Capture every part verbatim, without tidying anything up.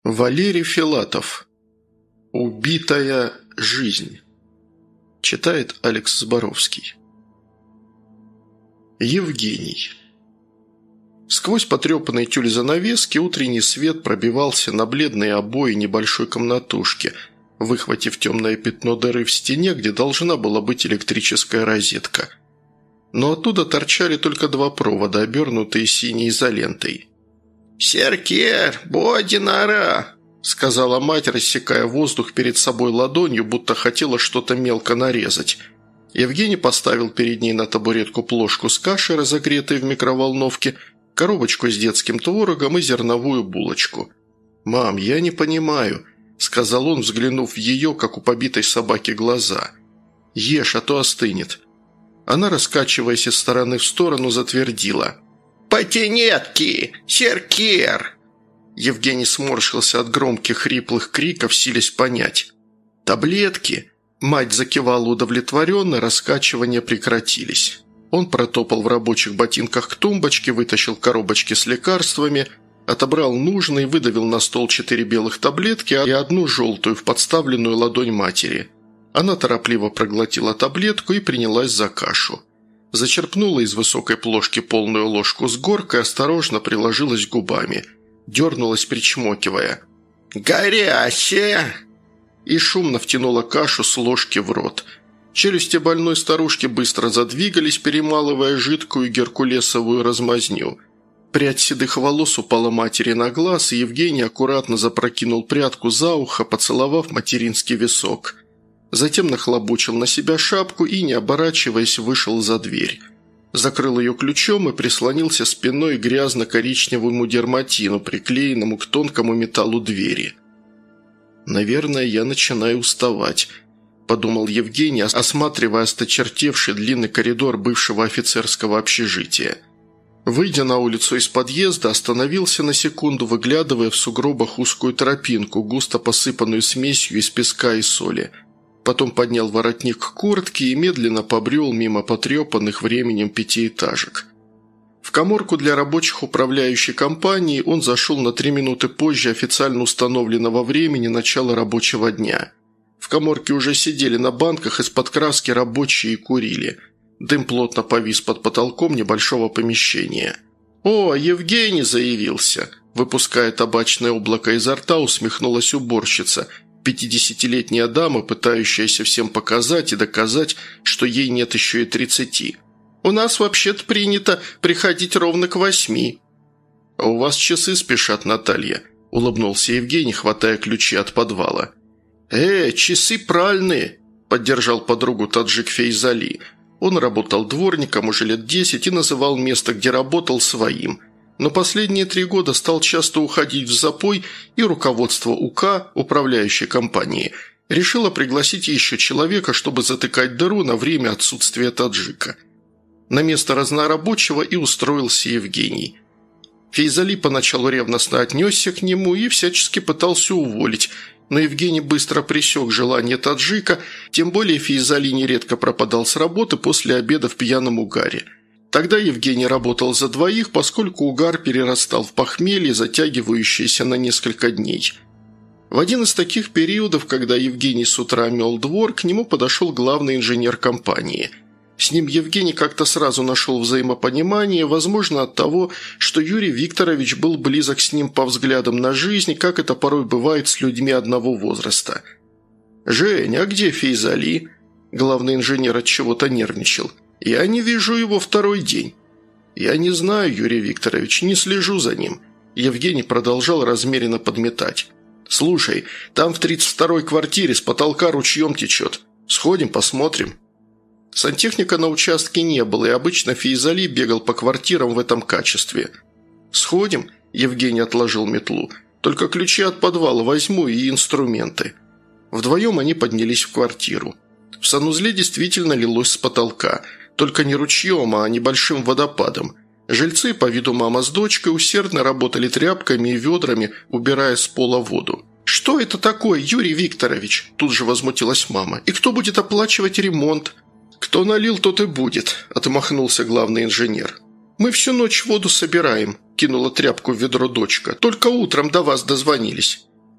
Валерий Филатов. «Убитая жизнь». Читает Алекс Зборовский. Евгений. Сквозь потрепанные тюль-занавески утренний свет пробивался на бледные обои небольшой комнатушки, выхватив темное пятно дыры в стене, где должна была быть электрическая розетка. Но оттуда торчали только два провода, обернутые синей изолентой. «Серкер, боди нора!» – сказала мать, рассекая воздух перед собой ладонью, будто хотела что-то мелко нарезать. Евгений поставил перед ней на табуретку плошку с кашей, разогретой в микроволновке, коробочку с детским творогом и зерновую булочку. «Мам, я не понимаю», – сказал он, взглянув в ее, как у побитой собаки, глаза. «Ешь, а то остынет». Она, раскачиваясь из стороны в сторону, затвердила. «Потенетки! Серкер!» Евгений сморщился от громких хриплых криков, силясь понять. «Таблетки?» Мать закивала удовлетворенно, раскачивания прекратились. Он протопал в рабочих ботинках к тумбочке, вытащил коробочки с лекарствами, отобрал нужные, выдавил на стол четыре белых таблетки и одну желтую в подставленную ладонь матери. Она торопливо проглотила таблетку и принялась за кашу. Зачерпнула из высокой плошки полную ложку с горкой, осторожно приложилась губами. Дернулась, причмокивая. «Горячая!» И шумно втянула кашу с ложки в рот. Челюсти больной старушки быстро задвигались, перемалывая жидкую геркулесовую размазню. Прядь седых волос упала матери на глаз, и Евгений аккуратно запрокинул прядку за ухо, поцеловав материнский висок. Затем нахлобучил на себя шапку и, не оборачиваясь, вышел за дверь. Закрыл ее ключом и прислонился спиной к грязно-коричневому дерматину, приклеенному к тонкому металлу двери. «Наверное, я начинаю уставать», – подумал Евгений, осматривая осточертевший длинный коридор бывшего офицерского общежития. Выйдя на улицу из подъезда, остановился на секунду, выглядывая в сугробах узкую тропинку, густо посыпанную смесью из песка и соли. Потом поднял воротник куртки и медленно побрел мимо потрепанных временем пятиэтажек. В каморку для рабочих управляющей компании он зашел на три минуты позже официально установленного времени начала рабочего дня. В каморке уже сидели на банках из-под краски рабочие и курили. Дым плотно повис под потолком небольшого помещения. «О, Евгений заявился!» Выпуская табачное облако изо рта, усмехнулась уборщица – пятидесятилетняя дама, пытающаяся всем показать и доказать, что ей нет еще и тридцати. «У нас вообще-то принято приходить ровно к восьми». «А у вас часы спешат, Наталья», – улыбнулся Евгений, хватая ключи от подвала. «Э, часы пральные», – поддержал подругу таджик Фейзали. Он работал дворником уже лет десять и называл место, где работал, своим. Но последние три года стал часто уходить в запой, и руководство УК, управляющей компании, решило пригласить еще человека, чтобы затыкать дыру на время отсутствия таджика. На место разнорабочего и устроился Евгений. Фейзали поначалу ревностно отнесся к нему и всячески пытался уволить, но Евгений быстро пресек желание таджика, тем более Фейзали нередко пропадал с работы после обеда в пьяном угаре. Тогда Евгений работал за двоих, поскольку угар перерастал в похмелье, затягивающееся на несколько дней. В один из таких периодов, когда Евгений с утра мел двор, к нему подошел главный инженер компании. С ним Евгений как-то сразу нашел взаимопонимание, возможно, от того, что Юрий Викторович был близок с ним по взглядам на жизнь, как это порой бывает с людьми одного возраста. «Жень, а где Фейзали?» Главный инженер от чего-то нервничал. «Я не вижу его второй день». «Я не знаю, Юрий Викторович, не слежу за ним». Евгений продолжал размеренно подметать. «Слушай, там в тридцать второй квартире с потолка ручьем течет. Сходим, посмотрим». Сантехника на участке не было, и обычно Фейзали бегал по квартирам в этом качестве. «Сходим?» – Евгений отложил метлу. «Только ключи от подвала возьму и инструменты». Вдвоем они поднялись в квартиру. В санузле действительно лилось с потолка – только не ручьем, а небольшим водопадом. Жильцы, по виду мама с дочкой, усердно работали тряпками и ведрами, убирая с пола воду. «Что это такое, Юрий Викторович?» – тут же возмутилась мама. «И кто будет оплачивать ремонт?» «Кто налил, тот и будет», – отмахнулся главный инженер. «Мы всю ночь воду собираем», – кинула тряпку в ведро дочка. «Только утром до вас дозвонились».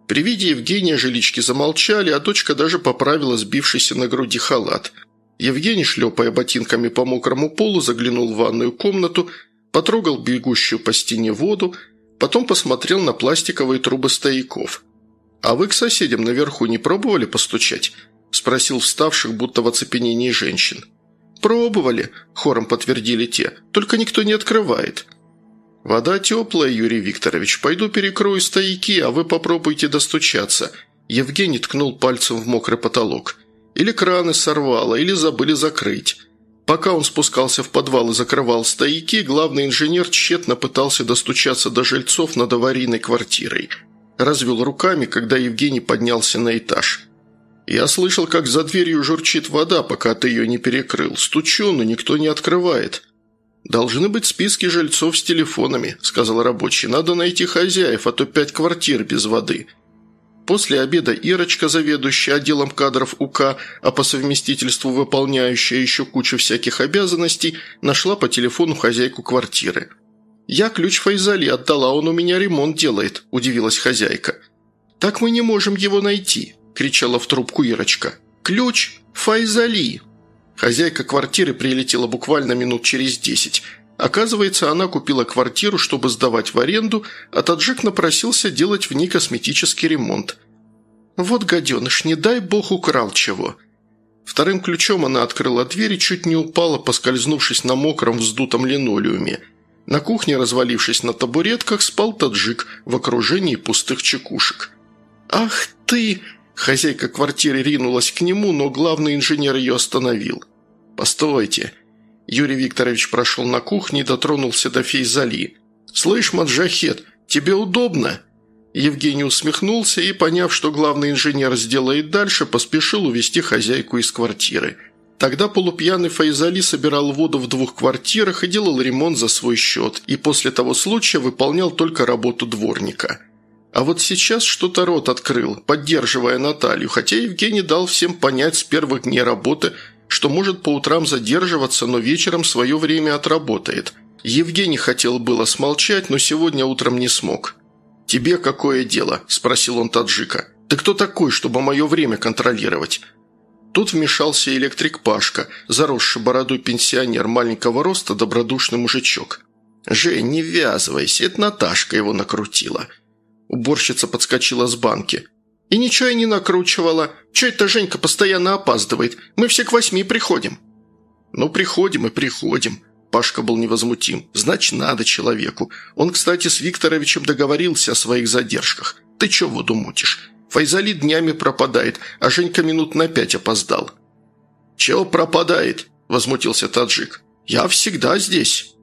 При виде Евгения жилички замолчали, а дочка даже поправила сбившийся на груди халат. Евгений, шлепая ботинками по мокрому полу, заглянул в ванную комнату, потрогал бегущую по стене воду, потом посмотрел на пластиковые трубы стояков. «А вы к соседям наверху не пробовали постучать?» – спросил вставших, будто в оцепенении женщин. «Пробовали», – хором подтвердили те, – «только никто не открывает». «Вода теплая, Юрий Викторович. Пойду перекрою стояки, а вы попробуйте достучаться». Евгений ткнул пальцем в мокрый потолок. «Или краны сорвало, или забыли закрыть». Пока он спускался в подвал и закрывал стояки, главный инженер тщетно пытался достучаться до жильцов над аварийной квартирой. Развел руками, когда Евгений поднялся на этаж. «Я слышал, как за дверью журчит вода, пока ты ее не перекрыл. Стучу, но никто не открывает». «Должны быть списки жильцов с телефонами», – сказал рабочий. «Надо найти хозяев, а то пять квартир без воды». После обеда Ирочка, заведующая отделом кадров УК, а по совместительству выполняющая еще кучу всяких обязанностей, нашла по телефону хозяйку квартиры. «Я ключ Файзали отдала, он у меня ремонт делает», – удивилась хозяйка. «Так мы не можем его найти», – кричала в трубку Ирочка. «Ключ Файзали». Хозяйка квартиры прилетела буквально минут через десять. Оказывается, она купила квартиру, чтобы сдавать в аренду, а таджик напросился делать в ней косметический ремонт. «Вот гаденыш, не дай бог украл чего». Вторым ключом она открыла дверь и чуть не упала, поскользнувшись на мокром вздутом линолеуме. На кухне, развалившись на табуретках, спал таджик в окружении пустых чекушек. «Ах ты!» Хозяйка квартиры ринулась к нему, но главный инженер ее остановил. «Постойте». Юрий Викторович прошел на кухню и дотронулся до Фейзали. «Слышь, маджахет, тебе удобно?» Евгений усмехнулся и, поняв, что главный инженер сделает дальше, поспешил увести хозяйку из квартиры. Тогда полупьяный Файзали собирал воду в двух квартирах и делал ремонт за свой счет, и после того случая выполнял только работу дворника. А вот сейчас что-то рот открыл, поддерживая Наталью, хотя Евгений дал всем понять с первых дней работы, что может по утрам задерживаться, но вечером свое время отработает. Евгений хотел было смолчать, но сегодня утром не смог. «Тебе какое дело?» – спросил он таджика. «Ты кто такой, чтобы мое время контролировать?» Тут вмешался электрик Пашка, заросший бородой пенсионер маленького роста, добродушный мужичок. «Жень, не ввязывайся, это Наташка его накрутила». Уборщица подскочила с банки. «И ничего я не накручивала. Че это Женька постоянно опаздывает? Мы все к восьми приходим». «Ну, приходим и приходим». Пашка был невозмутим. «Значит, надо человеку. Он, кстати, с Викторовичем договорился о своих задержках. Ты че воду мутишь? Файзали днями пропадает, а Женька минут на пять опоздал». «Чего пропадает?» – возмутился таджик. «Я всегда здесь».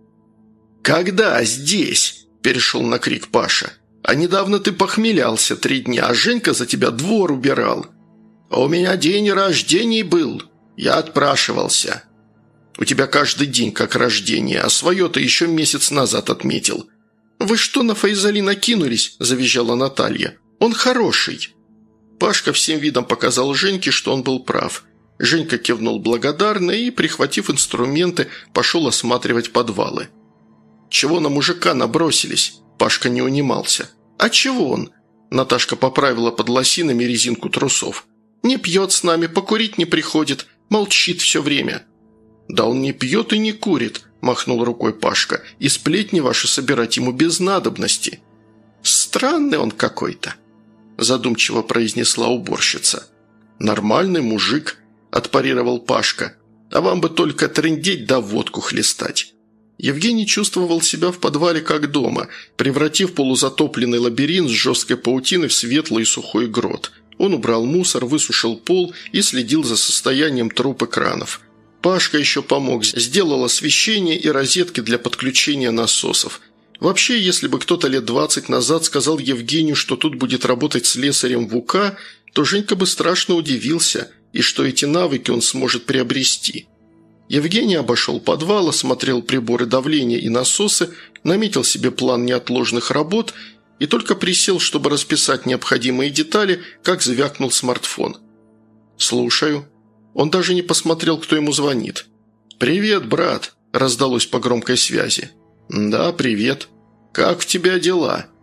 «Когда здесь?» – перешел на крик Паша. «А недавно ты похмелялся три дня, а Женька за тебя двор убирал. А у меня день рождения был. Я отпрашивался». «У тебя каждый день как рождение, а свое ты еще месяц назад отметил». «Вы что на Файзали накинулись?» – завизжала Наталья. «Он хороший». Пашка всем видом показал Женьке, что он был прав. Женька кивнул благодарно и, прихватив инструменты, пошел осматривать подвалы. «Чего на мужика набросились?» Пашка не унимался. «А чего он?» Наташка поправила под лосинами резинку трусов. «Не пьет с нами, покурить не приходит, молчит все время». «Да он не пьет и не курит», – махнул рукой Пашка, – «и сплетни ваши собирать ему без надобности». «Странный он какой-то», – задумчиво произнесла уборщица. «Нормальный мужик», – отпарировал Пашка, – «а вам бы только трындеть да водку хлестать». Евгений чувствовал себя в подвале как дома, превратив полузатопленный лабиринт с жесткой паутиной в светлый и сухой грот. Он убрал мусор, высушил пол и следил за состоянием труб и кранов. Пашка еще помог, сделал освещение и розетки для подключения насосов. Вообще, если бы кто-то лет двадцать назад сказал Евгению, что тут будет работать слесарем в УК, то Женька бы страшно удивился, и что эти навыки он сможет приобрести. Евгений обошел подвал, осмотрел приборы давления и насосы, наметил себе план неотложных работ и только присел, чтобы расписать необходимые детали, как звякнул смартфон. «Слушаю». Он даже не посмотрел, кто ему звонит. «Привет, брат», – раздалось по громкой связи. «Да, привет. Как в тебя дела?»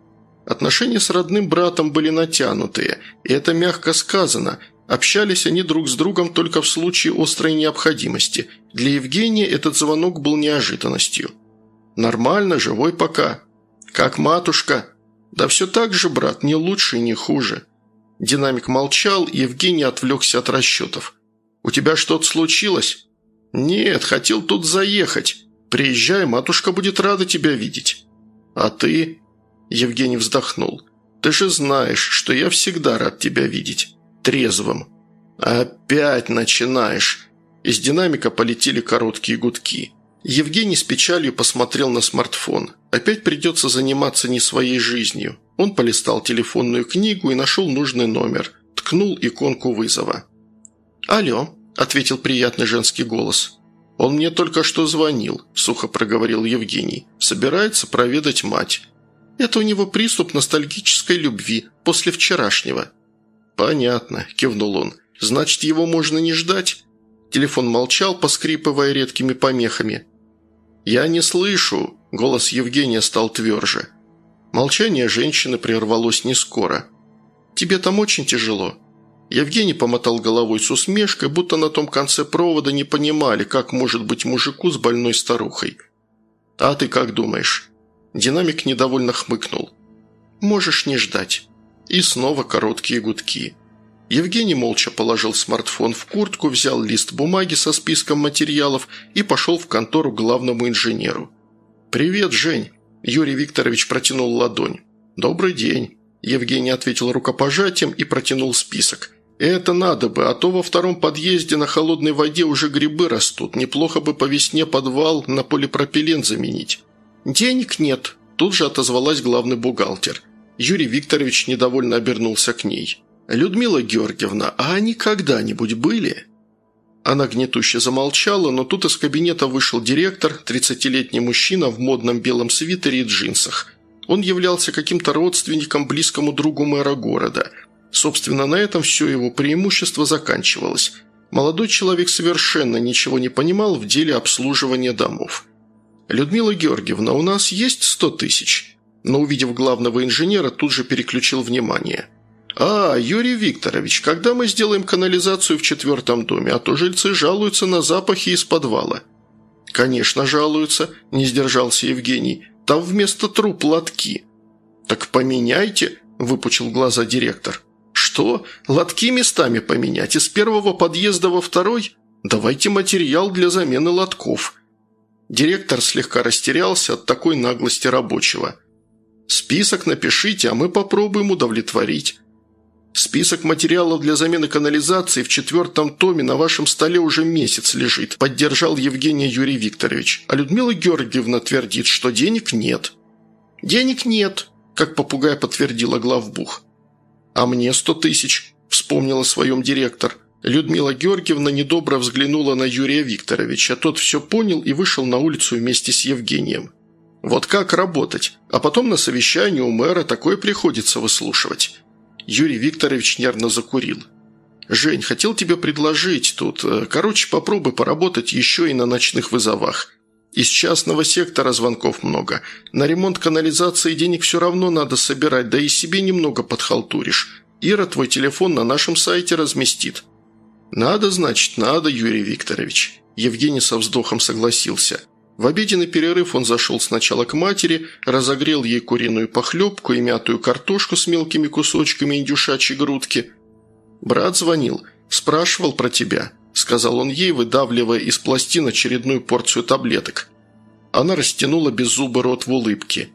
Отношения с родным братом были натянутые, и это мягко сказано. Общались они друг с другом только в случае острой необходимости. Для Евгения этот звонок был неожиданностью. «Нормально, живой пока». «Как матушка?» «Да все так же, брат, не лучше и не хуже». Динамик молчал, и Евгений отвлекся от расчетов. «У тебя что-то случилось?» «Нет, хотел тут заехать. Приезжай, матушка будет рада тебя видеть». «А ты?» Евгений вздохнул. «Ты же знаешь, что я всегда рад тебя видеть. Трезвым». «Опять начинаешь». Из динамика полетели короткие гудки. Евгений с печалью посмотрел на смартфон. Опять придется заниматься не своей жизнью. Он полистал телефонную книгу и нашел нужный номер. Ткнул иконку вызова. «Алло», – ответил приятный женский голос. «Он мне только что звонил», – сухо проговорил Евгений. «Собирается проведать мать». «Это у него приступ ностальгической любви после вчерашнего». «Понятно», – кивнул он. «Значит, его можно не ждать?» Телефон молчал, поскрипывая редкими помехами. «Я не слышу», – голос Евгения стал тверже. Молчание женщины прервалось не скоро. «Тебе там очень тяжело?» Евгений помотал головой с усмешкой, будто на том конце провода не понимали, как может быть мужику с больной старухой. «А ты как думаешь?» Динамик недовольно хмыкнул. «Можешь не ждать». И снова короткие гудки. Евгений молча положил смартфон в куртку, взял лист бумаги со списком материалов и пошел в контору к главному инженеру. «Привет, Жень!» Юрий Викторович протянул ладонь. «Добрый день!» Евгений ответил рукопожатием и протянул список. «Это надо бы, а то во втором подъезде на холодной воде уже грибы растут. Неплохо бы по весне подвал на полипропилен заменить». «Денег нет», – тут же отозвалась главный бухгалтер. Юрий Викторович недовольно обернулся к ней. «Людмила Георгиевна, а они когда-нибудь были?» Она гнетуще замолчала, но тут из кабинета вышел директор, тридцатилетний мужчина в модном белом свитере и джинсах. Он являлся каким-то родственником близкому другу мэра города. Собственно, на этом все его преимущество заканчивалось. Молодой человек совершенно ничего не понимал в деле обслуживания домов. «Людмила Георгиевна, у нас есть сто тысяч?» Но, увидев главного инженера, тут же переключил внимание. «А, Юрий Викторович, когда мы сделаем канализацию в четвертом доме, а то жильцы жалуются на запахи из подвала». «Конечно, жалуются», – не сдержался Евгений. «Там вместо труб лотки». «Так поменяйте», – выпучил глаза директор. «Что? Лотки местами поменять? Из первого подъезда во второй? Давайте материал для замены лотков». Директор слегка растерялся от такой наглости рабочего. «Список напишите, а мы попробуем удовлетворить». «Список материалов для замены канализации в четвертом томе на вашем столе уже месяц лежит», – поддержал Евгений Юрий Викторович. «А Людмила Георгиевна твердит, что денег нет». «Денег нет», – как попугай подтвердила главбух. «А мне сто тысяч», – вспомнил о своем директор. Людмила Георгиевна недобро взглянула на Юрия Викторовича. Тот все понял и вышел на улицу вместе с Евгением. «Вот как работать? А потом на совещании у мэра такое приходится выслушивать». Юрий Викторович нервно закурил. «Жень, хотел тебе предложить тут. Короче, попробуй поработать еще и на ночных вызовах. Из частного сектора звонков много. На ремонт канализации денег все равно надо собирать, да и себе немного подхалтуришь. Ира твой телефон на нашем сайте разместит». «Надо, значит, надо, Юрий Викторович». Евгений со вздохом согласился. В обеденный перерыв он зашел сначала к матери, разогрел ей куриную похлебку и мятую картошку с мелкими кусочками индюшачьей грудки. «Брат звонил, спрашивал про тебя», – сказал он ей, выдавливая из пластин очередную порцию таблеток. Она растянула беззубый рот в улыбке.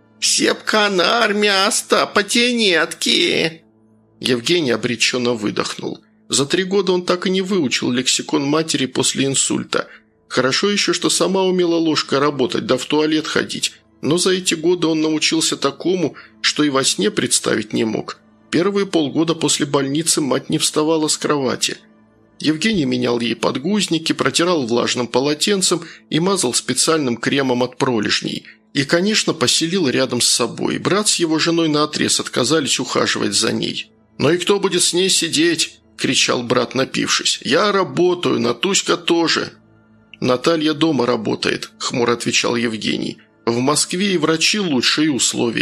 «Сепканар, място, потенетки!» Евгений обреченно выдохнул. За три года он так и не выучил лексикон матери после инсульта. Хорошо еще, что сама умела ложкой работать, да в туалет ходить. Но за эти годы он научился такому, что и во сне представить не мог. Первые полгода после больницы мать не вставала с кровати. Евгений менял ей подгузники, протирал влажным полотенцем и мазал специальным кремом от пролежней. И, конечно, поселил рядом с собой. Брат с его женой наотрез отказались ухаживать за ней. «Ну и кто будет с ней сидеть?» – кричал брат, напившись. «Я работаю, Натуська тоже». «Наталья дома работает», – хмуро отвечал Евгений. «В Москве и врачи лучшие условия.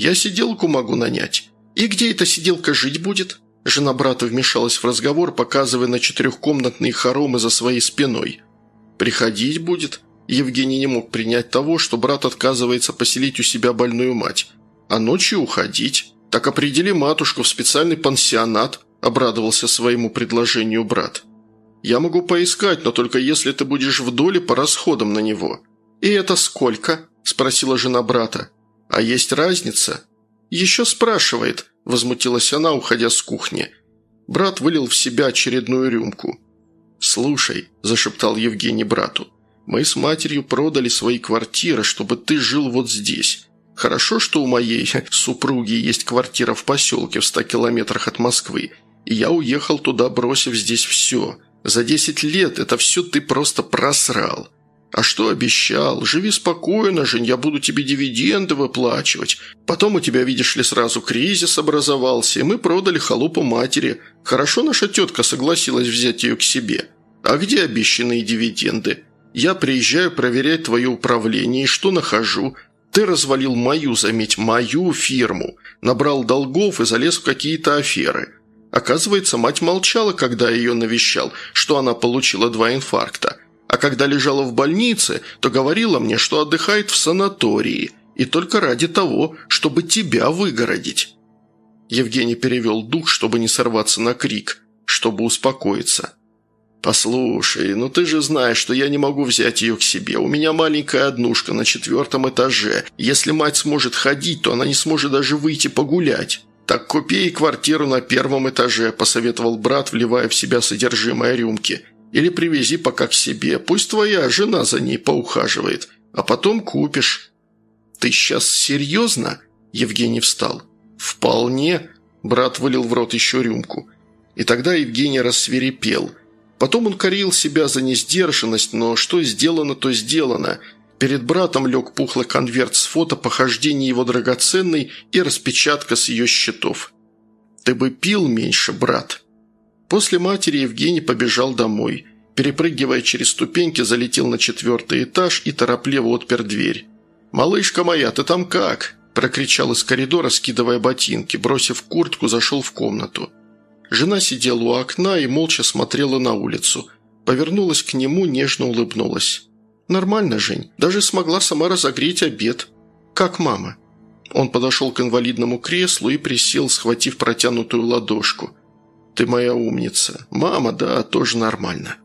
Я сиделку могу нанять». «И где эта сиделка жить будет?» Жена брата вмешалась в разговор, показывая на четырехкомнатные хоромы за своей спиной. «Приходить будет?» Евгений не мог принять того, что брат отказывается поселить у себя больную мать. «А ночью уходить?» «Так определи матушку в специальный пансионат», – обрадовался своему предложению брат. «Я могу поискать, но только если ты будешь в доле по расходам на него». «И это сколько?» – спросила жена брата. «А есть разница?» «Еще спрашивает», – возмутилась она, уходя с кухни. Брат вылил в себя очередную рюмку. «Слушай», – зашептал Евгений брату, – «мы с матерью продали свои квартиры, чтобы ты жил вот здесь. Хорошо, что у моей супруги есть квартира в поселке в ста километрах от Москвы, и я уехал туда, бросив здесь все. За десять лет это все ты просто просрал. А что обещал? Живи спокойно, Жень, я буду тебе дивиденды выплачивать. Потом у тебя, видишь ли, сразу кризис образовался, и мы продали халупу матери. Хорошо наша тетка согласилась взять ее к себе. А где обещанные дивиденды? Я приезжаю проверять твое управление, и что нахожу? Ты развалил мою, заметь, мою фирму, набрал долгов и залез в какие-то аферы. Оказывается, мать молчала, когда я ее навещал, что она получила два инфаркта. А когда лежала в больнице, то говорила мне, что отдыхает в санатории, и только ради того, чтобы тебя выгородить». Евгений перевел дух, чтобы не сорваться на крик, чтобы успокоиться. «Послушай, ну ты же знаешь, что я не могу взять ее к себе. У меня маленькая однушка на четвертом этаже. Если мать сможет ходить, то она не сможет даже выйти погулять. Так купи ей квартиру на первом этаже», – посоветовал брат, вливая в себя содержимое рюмки. «Или привези пока к себе. Пусть твоя жена за ней поухаживает. А потом купишь». «Ты сейчас серьезно?» – Евгений встал. «Вполне», – брат вылил в рот еще рюмку. И тогда Евгений рассвирепел. Потом он корил себя за несдержанность, но что сделано, то сделано. Перед братом лег пухлый конверт с фото похождений его драгоценной и распечатка с ее счетов. «Ты бы пил меньше, брат». После матери Евгений побежал домой. Перепрыгивая через ступеньки, залетел на четвертый этаж и торопливо отпер дверь. «Малышка моя, ты там как?» – прокричал из коридора, скидывая ботинки. Бросив куртку, зашел в комнату. Жена сидела у окна и молча смотрела на улицу. Повернулась к нему, нежно улыбнулась. «Нормально, Жень. Даже смогла сама разогреть обед. Как мама?» Он подошел к инвалидному креслу и присел, схватив протянутую ладошку. «Ты моя умница. Мама, да, тоже нормально».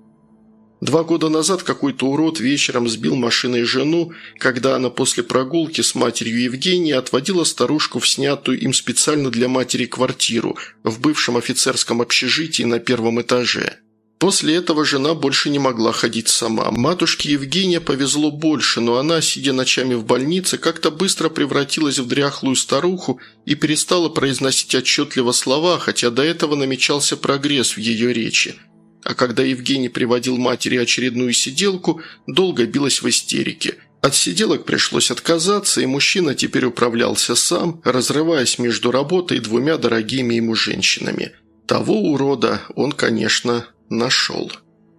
Два года назад какой-то урод вечером сбил машиной жену, когда она после прогулки с матерью Евгения отводила старушку в снятую им специально для матери квартиру в бывшем офицерском общежитии на первом этаже. После этого жена больше не могла ходить сама. Матушке Евгения повезло больше, но она, сидя ночами в больнице, как-то быстро превратилась в дряхлую старуху и перестала произносить отчетливо слова, хотя до этого намечался прогресс в ее речи. А когда Евгений приводил матери очередную сиделку, долго билась в истерике. От сиделок пришлось отказаться, и мужчина теперь управлялся сам, разрываясь между работой и двумя дорогими ему женщинами. Того урода он, конечно, нашел.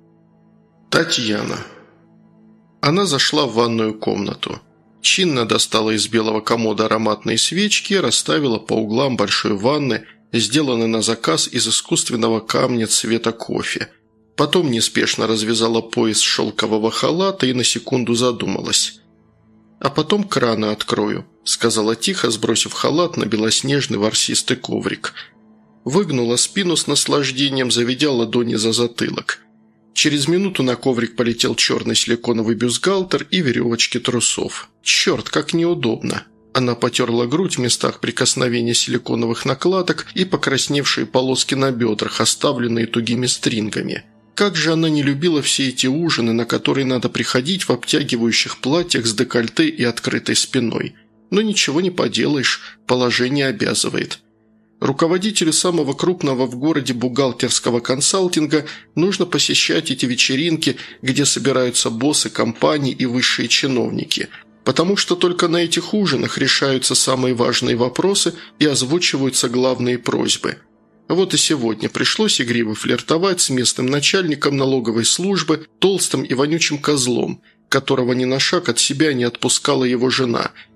Татьяна. Она зашла в ванную комнату. Чинно достала из белого комода ароматные свечки и расставила по углам большой ванны, сделанной на заказ из искусственного камня цвета кофе. Потом неспешно развязала пояс шелкового халата и на секунду задумалась. «А потом краны открою», – сказала тихо, сбросив халат на белоснежный ворсистый коврик. Выгнула спину с наслаждением, заведя ладони за затылок. Через минуту на коврик полетел черный силиконовый бюстгальтер и веревочки трусов. «Черт, как неудобно!» Она потерла грудь в местах прикосновения силиконовых накладок и покрасневшие полоски на бедрах, оставленные тугими стрингами. Как же она не любила все эти ужины, на которые надо приходить в обтягивающих платьях с декольте и открытой спиной. Но ничего не поделаешь, положение обязывает. Руководителю самого крупного в городе бухгалтерского консалтинга нужно посещать эти вечеринки, где собираются боссы компаний и высшие чиновники, потому что только на этих ужинах решаются самые важные вопросы и озвучиваются главные просьбы. Вот и сегодня пришлось игриво флиртовать с местным начальником налоговой службы, толстым и вонючим козлом, которого ни на шаг от себя не отпускала его жена,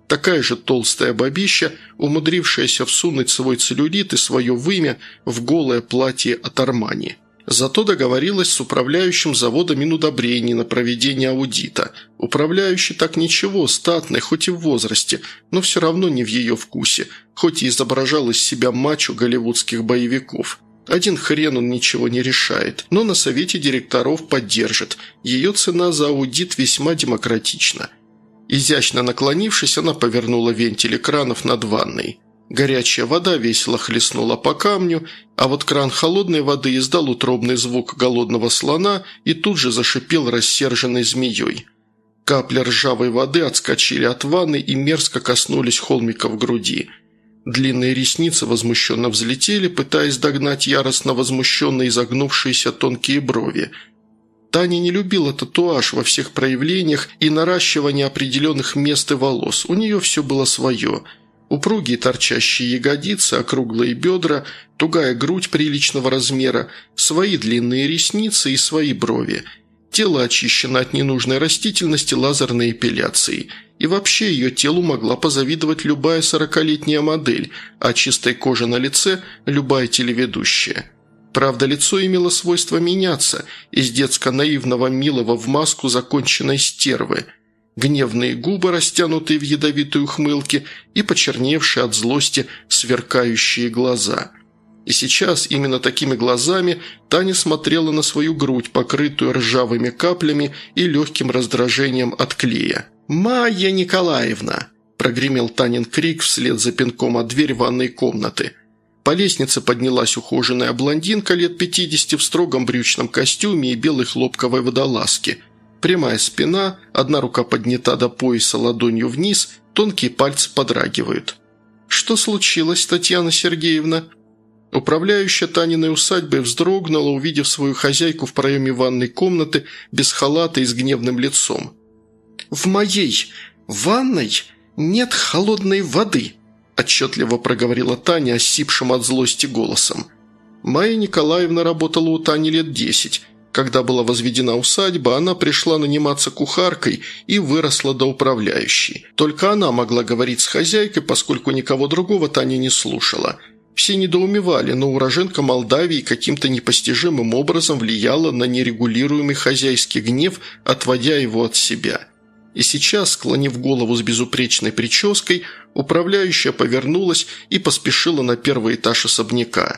Такая же толстая бабища, умудрившаяся всунуть свой целлюлит и свое вымя в голое платье от Армани. Зато договорилась с управляющим завода Минудобрений на проведение аудита. Управляющий так ничего, статный, хоть и в возрасте, но все равно не в ее вкусе, хоть и изображал из себя мачо голливудских боевиков. Один хрен он ничего не решает, но на совете директоров поддержит. Ее цена за аудит весьма демократична. Изящно наклонившись, она повернула вентили кранов над ванной. Горячая вода весело хлестнула по камню, а вот кран холодной воды издал утробный звук голодного слона и тут же зашипел рассерженной змеей. Капли ржавой воды отскочили от ванны и мерзко коснулись холмиков груди. Длинные ресницы возмущенно взлетели, пытаясь догнать яростно возмущенно изогнувшиеся тонкие брови. Таня не любила татуаж во всех проявлениях и наращивание определенных мест и волос. У нее все было свое – упругие торчащие ягодицы, округлые бедра, тугая грудь приличного размера, свои длинные ресницы и свои брови. Тело очищено от ненужной растительности лазерной эпиляцией. И вообще ее телу могла позавидовать любая сорокалетняя модель, а чистой коже на лице – любая телеведущая. Правда, лицо имело свойство меняться из детско-наивного милого в маску законченной стервы – гневные губы, растянутые в ядовитой ухмылке, и почерневшие от злости сверкающие глаза. И сейчас именно такими глазами Таня смотрела на свою грудь, покрытую ржавыми каплями и легким раздражением от клея. «Майя Николаевна!» – прогремел Танин крик вслед за пинком от дверь ванной комнаты. По лестнице поднялась ухоженная блондинка лет пятидесяти в строгом брючном костюме и белой хлопковой водолазке – прямая спина, одна рука поднята до пояса ладонью вниз, тонкие пальцы подрагивают. «Что случилось, Татьяна Сергеевна?» Управляющая Таниной усадьбой вздрогнула, увидев свою хозяйку в проеме ванной комнаты без халата и с гневным лицом. «В моей ванной нет холодной воды», – отчетливо проговорила Таня осипшим от злости голосом. Майя Николаевна работала у Тани лет десять. Когда была возведена усадьба, она пришла наниматься кухаркой и выросла до управляющей. Только она могла говорить с хозяйкой, поскольку никого другого Таня не слушала. Все недоумевали, но уроженка Молдавии каким-то непостижимым образом влияла на нерегулируемый хозяйский гнев, отводя его от себя. И сейчас, склонив голову с безупречной прической, управляющая повернулась и поспешила на первый этаж особняка.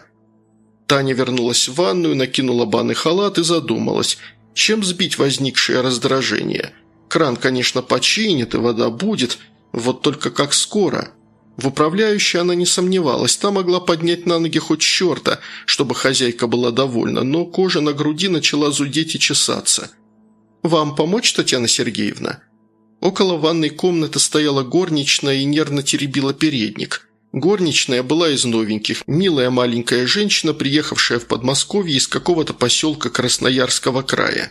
Таня вернулась в ванную, накинула банный халат и задумалась, чем сбить возникшее раздражение. Кран, конечно, починит и вода будет, вот только как скоро. В управляющей она не сомневалась, та могла поднять на ноги хоть черта, чтобы хозяйка была довольна, но кожа на груди начала зудеть и чесаться. «Вам помочь, Татьяна Сергеевна?» Около ванной комнаты стояла горничная и нервно теребила передник. Горничная была из новеньких, милая маленькая женщина, приехавшая в Подмосковье из какого-то поселка Красноярского края.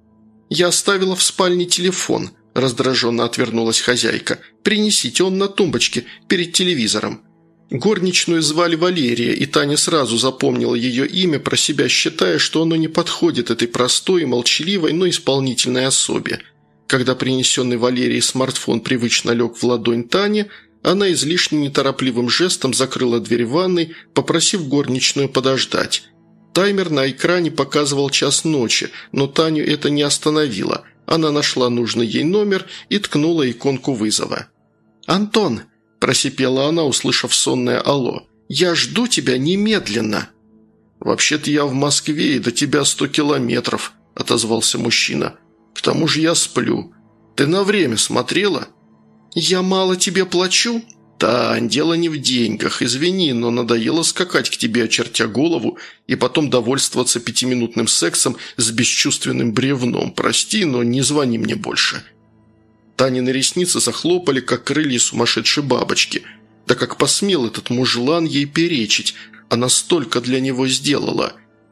«Я оставила в спальне телефон», – раздраженно отвернулась хозяйка. «Принесите, он на тумбочке, перед телевизором». Горничную звали Валерия, и Таня сразу запомнила ее имя, про себя считая, что оно не подходит этой простой, молчаливой, но исполнительной особе. Когда принесенный Валерией смартфон привычно лег в ладонь Тани, она излишне неторопливым жестом закрыла дверь ванной, попросив горничную подождать. Таймер на экране показывал час ночи, но Таню это не остановило. Она нашла нужный ей номер и ткнула иконку вызова. «Антон!» – просипела она, услышав сонное «Алло». «Я жду тебя немедленно!» «Вообще-то я в Москве, и до тебя сто километров», – отозвался мужчина. «К тому же я сплю. Ты на время смотрела?» «Я мало тебе плачу?» «Тань, дело не в деньгах, извини, но надоело скакать к тебе, очертя голову, и потом довольствоваться пятиминутным сексом с бесчувственным бревном. Прости, но не звони мне больше». Танины ресницы захлопали, как крылья сумасшедшей бабочки. Да как посмел этот мужлан ей перечить, она столько для него сделала.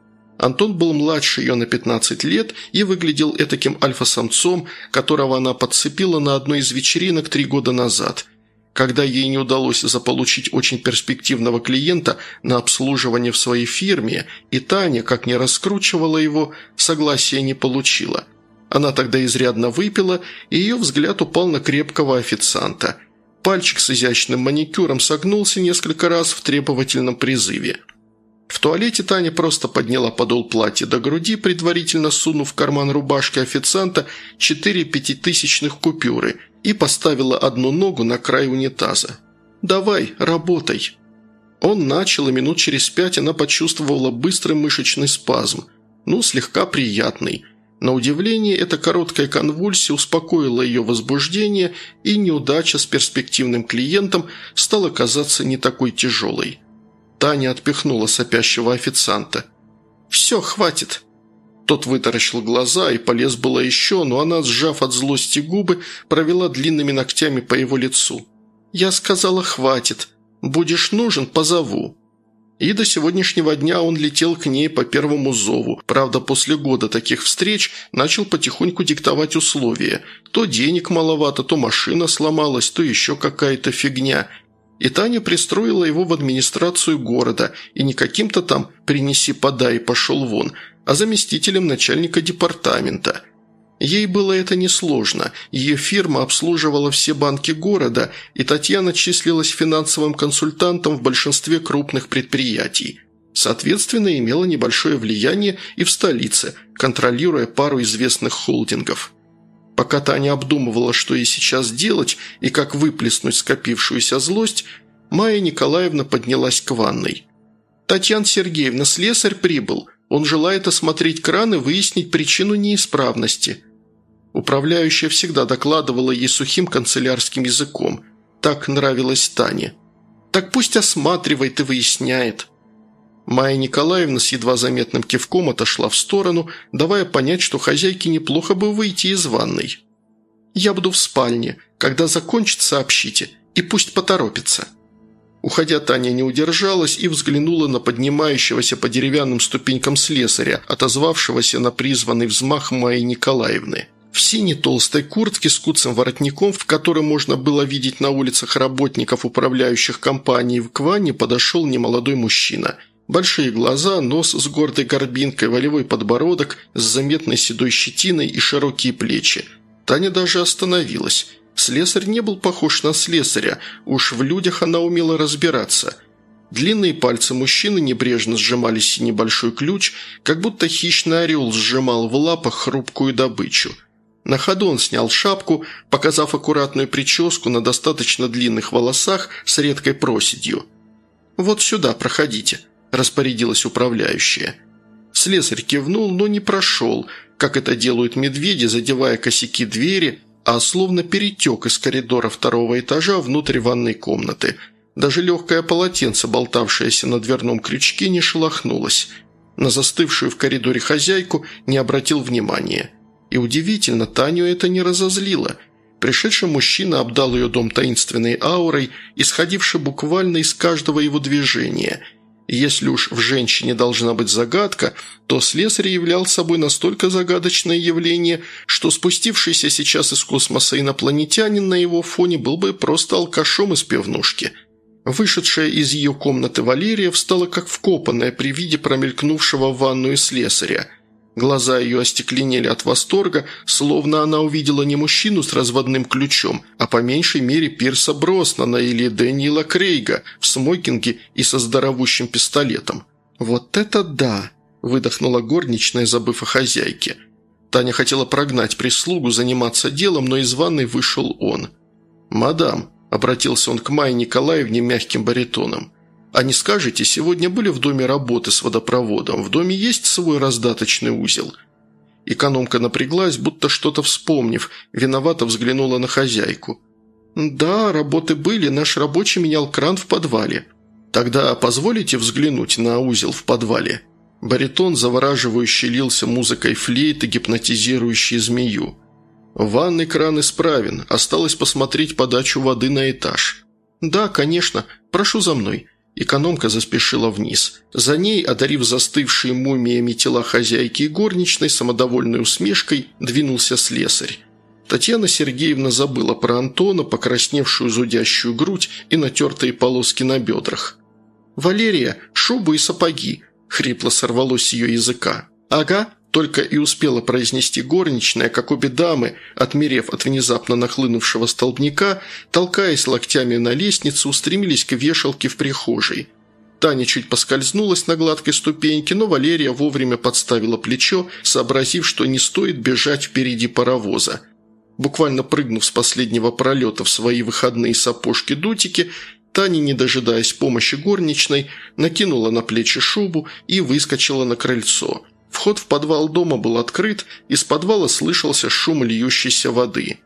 Антон был младше ее на пятнадцать лет и выглядел этаким альфа-самцом, которого она подцепила на одной из вечеринок три года назад. Когда ей не удалось заполучить очень перспективного клиента на обслуживание в своей фирме, и Таня, как ни раскручивала его, согласия не получила. Она тогда изрядно выпила, и ее взгляд упал на крепкого официанта. Пальчик с изящным маникюром согнулся несколько раз в требовательном призыве. В туалете Таня просто подняла подол платья до груди, предварительно сунув в карман рубашки официанта четыре пятитысячных купюры и поставила одну ногу на край унитаза. «Давай, работай». Он начал, и минут через пять она почувствовала быстрый мышечный спазм. Ну, слегка приятный. На удивление, эта короткая конвульсия успокоила ее возбуждение, и неудача с перспективным клиентом стала казаться не такой тяжелой. Таня отпихнула сопящего официанта. «Все, хватит». Тот вытаращил глаза и полез было еще, но она, сжав от злости губы, провела длинными ногтями по его лицу. «Я сказала, хватит. Будешь нужен – позову». И до сегодняшнего дня он летел к ней по первому зову. Правда, после года таких встреч начал потихоньку диктовать условия. То денег маловато, то машина сломалась, то еще какая-то фигня. И Таня пристроила его в администрацию города, и не каким-то там «принеси-подай» и пошел вон, а заместителем начальника департамента. Ей было это несложно, ее фирма обслуживала все банки города, и Татьяна числилась финансовым консультантом в большинстве крупных предприятий. Соответственно, имела небольшое влияние и в столице, контролируя пару известных холдингов. Пока Таня обдумывала, что ей сейчас делать и как выплеснуть скопившуюся злость, Майя Николаевна поднялась к ванной. «Татьяна Сергеевна, слесарь прибыл. Он желает осмотреть кран и выяснить причину неисправности». Управляющая всегда докладывала ей сухим канцелярским языком. Так нравилось Тане. «Так пусть осматривает и выясняет». Майя Николаевна с едва заметным кивком отошла в сторону, давая понять, что хозяйке неплохо бы выйти из ванной. «Я буду в спальне. Когда закончит, сообщите. И пусть поторопится». Уходя, Таня не удержалась и взглянула на поднимающегося по деревянным ступенькам слесаря, отозвавшегося на призванный взмах Майи Николаевны. В синей толстой куртке с куцым воротником, в котором можно было видеть на улицах работников, управляющих компанией, в ванне подошел немолодой мужчина. Большие глаза, нос с гордой горбинкой, волевой подбородок с заметной седой щетиной и широкие плечи. Таня даже остановилась. Слесарь не был похож на слесаря, уж в людях она умела разбираться. Длинные пальцы мужчины небрежно сжимали синий большой ключ, как будто хищный орел сжимал в лапах хрупкую добычу. На ходу он снял шапку, показав аккуратную прическу на достаточно длинных волосах с редкой проседью. «Вот сюда проходите», – распорядилась управляющая. Слесарь кивнул, но не прошел, как это делают медведи, задевая косяки двери, а словно перетек из коридора второго этажа внутрь ванной комнаты. Даже легкое полотенце, болтавшееся на дверном крючке, не шелохнулось. На застывшую в коридоре хозяйку не обратил внимания. И удивительно, Таню это не разозлило. Пришедший мужчина обдал ее дом таинственной аурой, исходившей буквально из каждого его движения. И если уж в женщине должна быть загадка, то слесарь являл собой настолько загадочное явление, что спустившийся сейчас из космоса инопланетянин на его фоне был бы просто алкашом из пивнушки. Вышедшая из ее комнаты Валерия встала как вкопанная при виде промелькнувшего в ванную слесаря. Глаза ее остекленели от восторга, словно она увидела не мужчину с разводным ключом, а по меньшей мере Пирса Броснана или Дэниела Крейга в смокинге и со здоровущим пистолетом. «Вот это да!» – выдохнула горничная, забыв о хозяйке. Таня хотела прогнать прислугу, заниматься делом, но из ванной вышел он. «Мадам», – обратился он к Майе Николаевне мягким баритоном, «а не скажете, сегодня были в доме работы с водопроводом? В доме есть свой раздаточный узел?» Экономка напряглась, будто что-то вспомнив, виновато взглянула на хозяйку. «Да, работы были, наш рабочий менял кран в подвале». «Тогда позволите взглянуть на узел в подвале?» Баритон завораживающе лился музыкой флейты, гипнотизирующей змею. «Ванный кран исправен, осталось посмотреть подачу воды на этаж». «Да, конечно, прошу за мной». Экономка заспешила вниз. За ней, одарив застывшие мумиями тела хозяйки и горничной, самодовольной усмешкой двинулся слесарь. Татьяна Сергеевна забыла про Антона, покрасневшую зудящую грудь и натертые полоски на бедрах. «Валерия, шубу и сапоги!» – хрипло сорвалось с ее языка. «Ага», – только и успела произнести горничная, как обе дамы, отмерев от внезапно нахлынувшего столбняка, толкаясь локтями на лестнице, устремились к вешалке в прихожей. Таня чуть поскользнулась на гладкой ступеньке, но Валерия вовремя подставила плечо, сообразив, что не стоит бежать впереди паровоза. Буквально прыгнув с последнего пролета в свои выходные сапожки-дутики, Таня, не дожидаясь помощи горничной, накинула на плечи шубу и выскочила на крыльцо. Вход в подвал дома был открыт, из подвала слышался шум льющейся воды.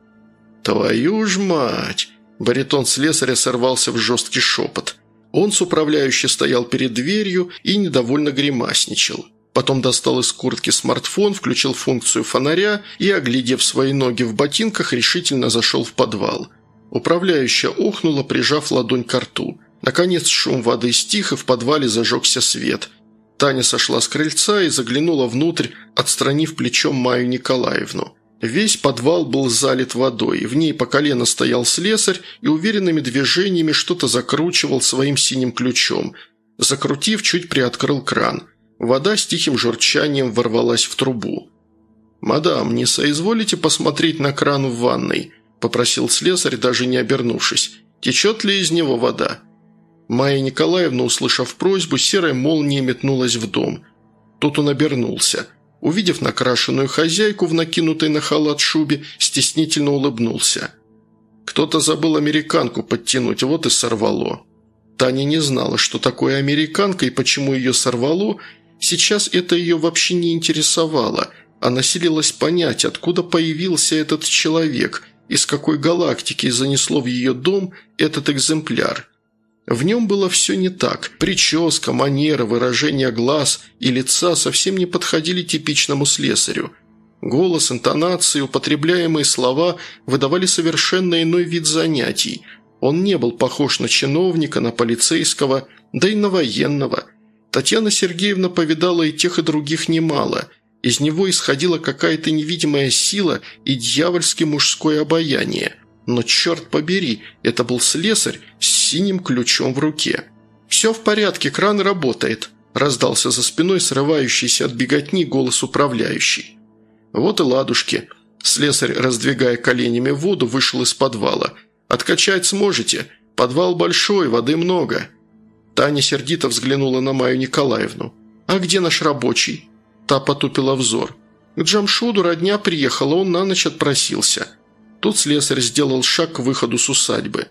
«Твою ж мать!» – баритон слесаря сорвался в жесткий шепот. Он с управляющей стоял перед дверью и недовольно гримасничал. Потом достал из куртки смартфон, включил функцию фонаря и, оглядев свои ноги в ботинках, решительно зашел в подвал. Управляющая охнула, прижав ладонь к рту. Наконец шум воды стих, и в подвале зажегся свет. Таня сошла с крыльца и заглянула внутрь, отстранив плечом Майю Николаевну. Весь подвал был залит водой, в ней по колено стоял слесарь и уверенными движениями что-то закручивал своим синим ключом. Закрутив, чуть приоткрыл кран. Вода с тихим журчанием ворвалась в трубу. «Мадам, не соизволите посмотреть на кран в ванной?» – попросил слесарь, даже не обернувшись. «Течет ли из него вода?» Майя Николаевна, услышав просьбу, серой молнией метнулась в дом. Тут он обернулся. Увидев накрашенную хозяйку в накинутой на халат шубе, стеснительно улыбнулся. «Кто-то забыл американку подтянуть, вот и сорвало». Таня не знала, что такое американка и почему ее сорвало. Сейчас это ее вообще не интересовало. Она силилась понять, откуда появился этот человек, из какой галактики занесло в ее дом этот экземпляр. В нем было все не так. Прическа, манера, выражение глаз и лица совсем не подходили типичному слесарю. Голос, интонации, употребляемые слова выдавали совершенно иной вид занятий. Он не был похож на чиновника, на полицейского, да и на военного. Татьяна Сергеевна повидала и тех, и других немало. Из него исходила какая-то невидимая сила и дьявольски мужское обаяние. Но, черт побери, это был слесарь с синим ключом в руке. «Все в порядке, кран работает», – раздался за спиной срывающийся от беготни голос управляющей. «Вот и ладушки». Слесарь, раздвигая коленями воду, вышел из подвала. «Откачать сможете? Подвал большой, воды много». Таня сердито взглянула на Майю Николаевну. «А где наш рабочий?» Та потупила взор. «К Джамшуду родня приехала, он на ночь отпросился». Тут слесарь сделал шаг к выходу с усадьбы.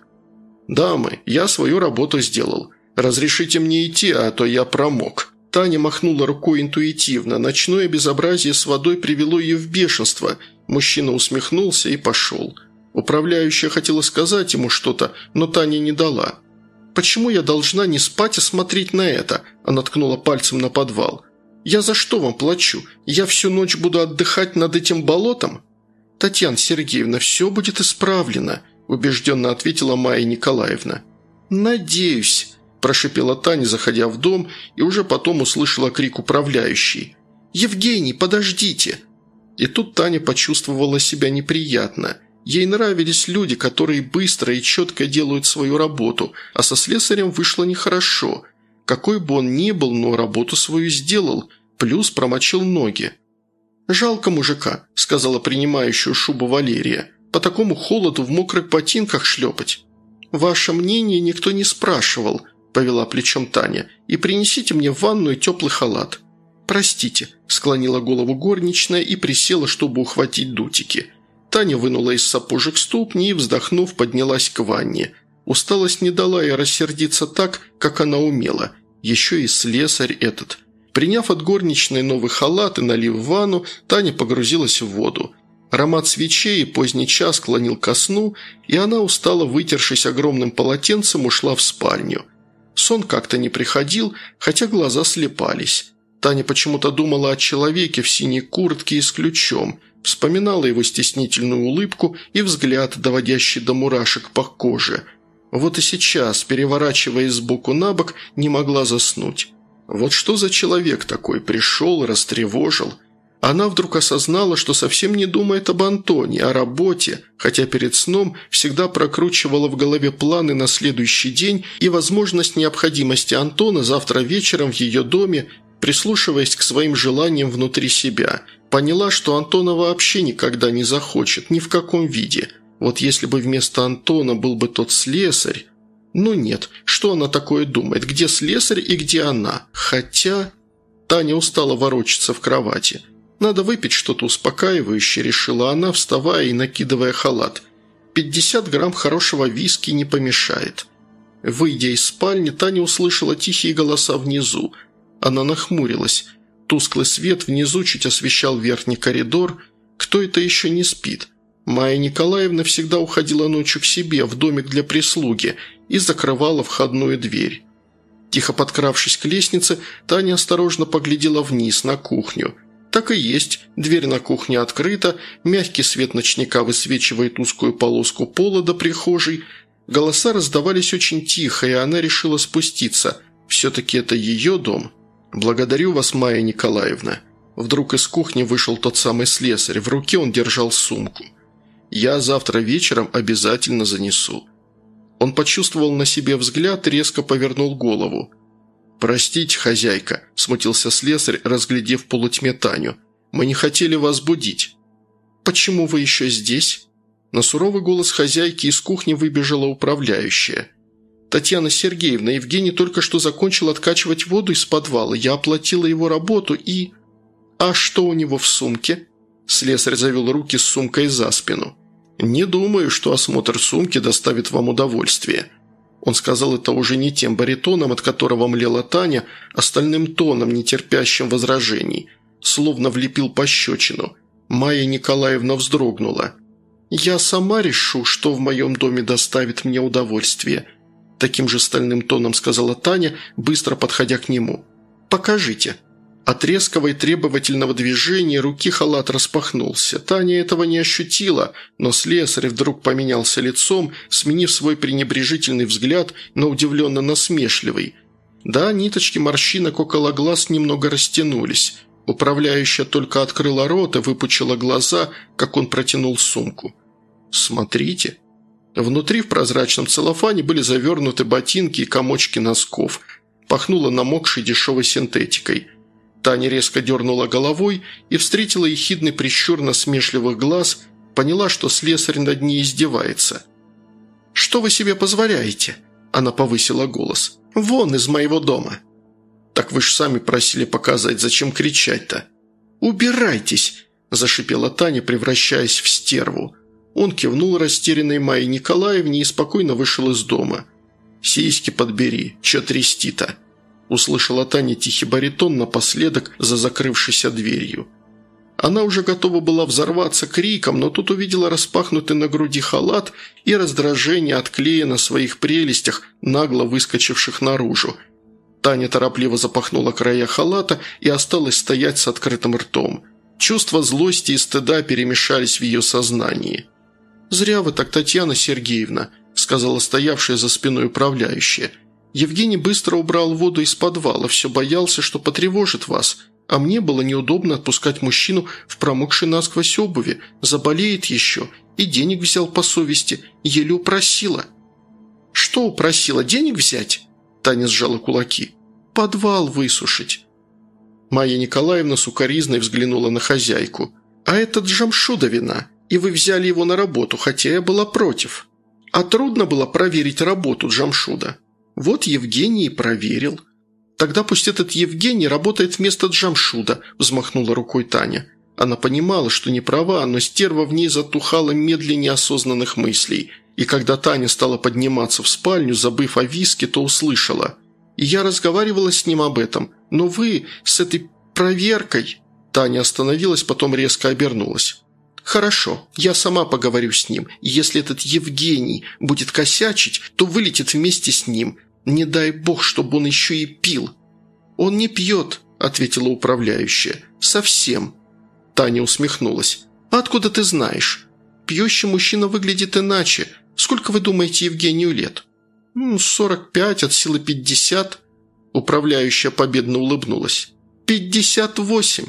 «Дамы, я свою работу сделал. Разрешите мне идти, а то я промок». Таня махнула рукой интуитивно. Ночное безобразие с водой привело ее в бешенство. Мужчина усмехнулся и пошел. Управляющая хотела сказать ему что-то, но Таня не дала. «Почему я должна не спать и смотреть на это?» Она ткнула пальцем на подвал. «Я за что вам плачу? Я всю ночь буду отдыхать над этим болотом?» «Татьяна Сергеевна, все будет исправлено», – убежденно ответила Майя Николаевна. «Надеюсь», – прошипела Таня, заходя в дом, и уже потом услышала крик управляющей. «Евгений, подождите!» И тут Таня почувствовала себя неприятно. Ей нравились люди, которые быстро и четко делают свою работу, а со слесарем вышло нехорошо. Какой бы он ни был, но работу свою сделал, плюс промочил ноги. «Жалко мужика», – сказала принимающую шубу Валерия. «По такому холоду в мокрых ботинках шлепать». «Ваше мнение никто не спрашивал», – повела плечом Таня. «И принесите мне в ванную теплый халат». «Простите», – склонила голову горничная и присела, чтобы ухватить дутики. Таня вынула из сапожек ступни и, вздохнув, поднялась к ванне. Усталость не дала ей рассердиться так, как она умела. Еще и слесарь этот. Приняв от горничной новый халат и налив в ванну, Таня погрузилась в воду. Аромат свечей и поздний час клонил ко сну, и она, устало вытершись огромным полотенцем, ушла в спальню. Сон как-то не приходил, хотя глаза слепались. Таня почему-то думала о человеке в синей куртке и с ключом, вспоминала его стеснительную улыбку и взгляд, доводящий до мурашек по коже. Вот и сейчас, переворачиваясь сбоку на бок, не могла заснуть. Вот что за человек такой пришел, растревожил. Она вдруг осознала, что совсем не думает об Антоне, о работе, хотя перед сном всегда прокручивала в голове планы на следующий день и возможность необходимости Антона завтра вечером в ее доме, прислушиваясь к своим желаниям внутри себя. Поняла, что Антона вообще никогда не захочет, ни в каком виде. Вот если бы вместо Антона был бы тот слесарь... Ну нет, что она такое думает? Где слесарь и где она? Хотя... Таня устала ворочаться в кровати. «Надо выпить что-то успокаивающее», – решила она, вставая и накидывая халат. «пятьдесят грамм хорошего виски не помешает». Выйдя из спальни, Таня услышала тихие голоса внизу. Она нахмурилась. Тусклый свет внизу чуть освещал верхний коридор. Кто это еще не спит? Майя Николаевна всегда уходила ночью к себе, в домик для прислуги, и закрывала входную дверь. Тихо подкравшись к лестнице, Таня осторожно поглядела вниз, на кухню. Так и есть, дверь на кухне открыта, мягкий свет ночника высвечивает узкую полоску пола до прихожей. Голоса раздавались очень тихо, и она решила спуститься. Все-таки это ее дом. «Благодарю вас, Майя Николаевна». Вдруг из кухни вышел тот самый слесарь, в руке он держал сумку. «Я завтра вечером обязательно занесу». Он почувствовал на себе взгляд и резко повернул голову. «Простите, хозяйка», – смутился слесарь, разглядев в полутьме Таню. «Мы не хотели вас будить». «Почему вы еще здесь?» На суровый голос хозяйки из кухни выбежала управляющая. «Татьяна Сергеевна, Евгений только что закончил откачивать воду из подвала. Я оплатила его работу и...» «А что у него в сумке?» Слесарь завел руки с сумкой за спину. «Не думаю, что осмотр сумки доставит вам удовольствие». Он сказал это уже не тем баритоном, от которого млела Таня, а стальным тоном, не терпящим возражений. Словно влепил пощечину. Майя Николаевна вздрогнула. «Я сама решу, что в моем доме доставит мне удовольствие», – таким же стальным тоном сказала Таня, быстро подходя к нему. «Покажите». От резкого и требовательного движения руки халат распахнулся. Таня этого не ощутила, но слесарь вдруг поменялся лицом, сменив свой пренебрежительный взгляд на удивленно насмешливый. Да, ниточки морщинок около глаз немного растянулись. Управляющая только открыла рот и выпучила глаза, как он протянул сумку. «Смотрите». Внутри в прозрачном целлофане были завернуты ботинки и комочки носков. Пахнуло намокшей дешевой синтетикой. Таня резко дернула головой и встретила ехидный прищур насмешливых глаз, поняла, что слесарь над ней издевается. «Что вы себе позволяете?» – она повысила голос. «Вон из моего дома!» «Так вы ж сами просили показать, зачем кричать-то?» «Убирайтесь!» – зашипела Таня, превращаясь в стерву. Он кивнул растерянной Майе Николаевне и спокойно вышел из дома. «Сиськи подбери, чё трясти-то?» Услышала Таня тихий баритон напоследок за закрывшейся дверью. Она уже готова была взорваться криком, но тут увидела распахнутый на груди халат и раздражение от клея на своих прелестях, нагло выскочивших наружу. Таня торопливо запахнула края халата и осталась стоять с открытым ртом. Чувства злости и стыда перемешались в ее сознании. «Зря вы так, Татьяна Сергеевна», – сказала стоявшая за спиной управляющая. «Евгений быстро убрал воду из подвала, все боялся, что потревожит вас, а мне было неудобно отпускать мужчину в промокшей насквозь обуви, заболеет еще, и денег взял по совести, еле упросила». «Что упросила, денег взять?» Таня сжала кулаки. «Подвал высушить». Майя Николаевна сукоризной взглянула на хозяйку. «А это Джамшуда вина, и вы взяли его на работу, хотя я была против. А трудно было проверить работу Джамшуда. Вот Евгений и проверил». «Тогда пусть этот Евгений работает вместо Джамшуда», – взмахнула рукой Таня. Она понимала, что не права, но стерва в ней затухала медленнее осознанных мыслей. И когда Таня стала подниматься в спальню, забыв о виске, то услышала. «И я разговаривала с ним об этом, но вы с этой проверкой...» Таня остановилась, потом резко обернулась. «Хорошо, я сама поговорю с ним, и если этот Евгений будет косячить, то вылетит вместе с ним. Не дай бог, чтобы он еще и пил». «Он не пьет», – ответила управляющая. «Совсем». Таня усмехнулась. «А откуда ты знаешь? Пьющий мужчина выглядит иначе. Сколько вы думаете Евгению лет?» «Сорок пять, от силы пятьдесят». Управляющая победно улыбнулась. «Пятьдесят восемь».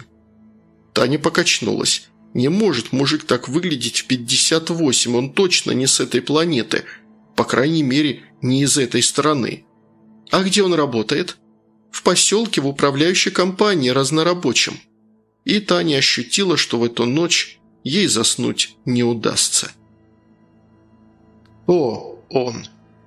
Таня покачнулась. «Не может мужик так выглядеть в пятьдесят восемь, он точно не с этой планеты. По крайней мере, не из этой страны». «А где он работает?» В поселке в управляющей компании разнорабочим». И Таня ощутила, что в эту ночь ей заснуть не удастся. О, он.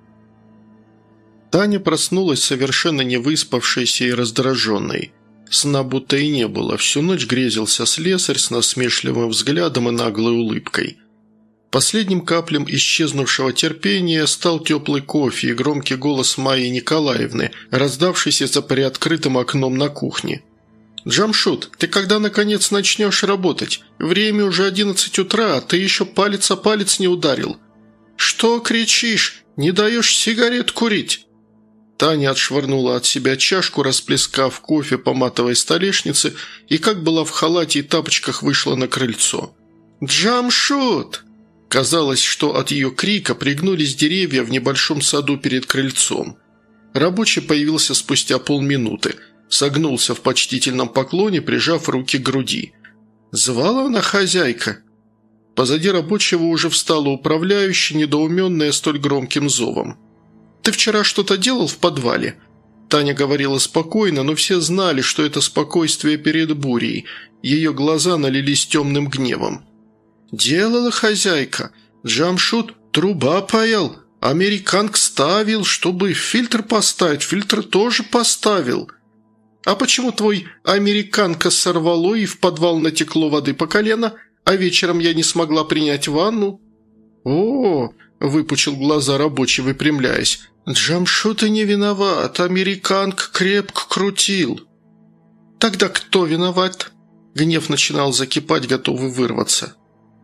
Таня проснулась совершенно не выспавшейся и раздраженной. Сна будто и не было, всю ночь грезился слесарь с насмешливым взглядом и наглой улыбкой. Последним каплем исчезнувшего терпения стал теплый кофе и громкий голос Майи Николаевны, раздавшийся за приоткрытым окном на кухне. «Джамшут, ты когда наконец начнешь работать? Время уже одиннадцать утра, а ты еще палец о палец не ударил». «Что кричишь? Не даешь сигарет курить?» Таня отшвырнула от себя чашку, расплескав кофе по матовой столешнице, и, как была в халате и тапочках, вышла на крыльцо. «Джамшут!» Казалось, что от ее крика пригнулись деревья в небольшом саду перед крыльцом. Рабочий появился спустя полминуты, согнулся в почтительном поклоне, прижав руки к груди. «Звала она хозяйка?» Позади рабочего уже встала управляющая, недоуменная столь громким зовом. «Ты вчера что-то делал в подвале?» Таня говорила спокойно, но все знали, что это спокойствие перед бурей. Ее глаза налились темным гневом. «Делала хозяйка. Джамшут труба паял. Американк ставил, чтобы фильтр поставить. Фильтр тоже поставил. А почему твой американка сорвало и в подвал натекло воды по колено, а вечером я не смогла принять ванну?» «О!» – выпучил глаза рабочий, выпрямляясь. «Джамшут и не виноват. Американк крепко крутил». «Тогда кто виноват?» Гнев начинал закипать, готовый вырваться.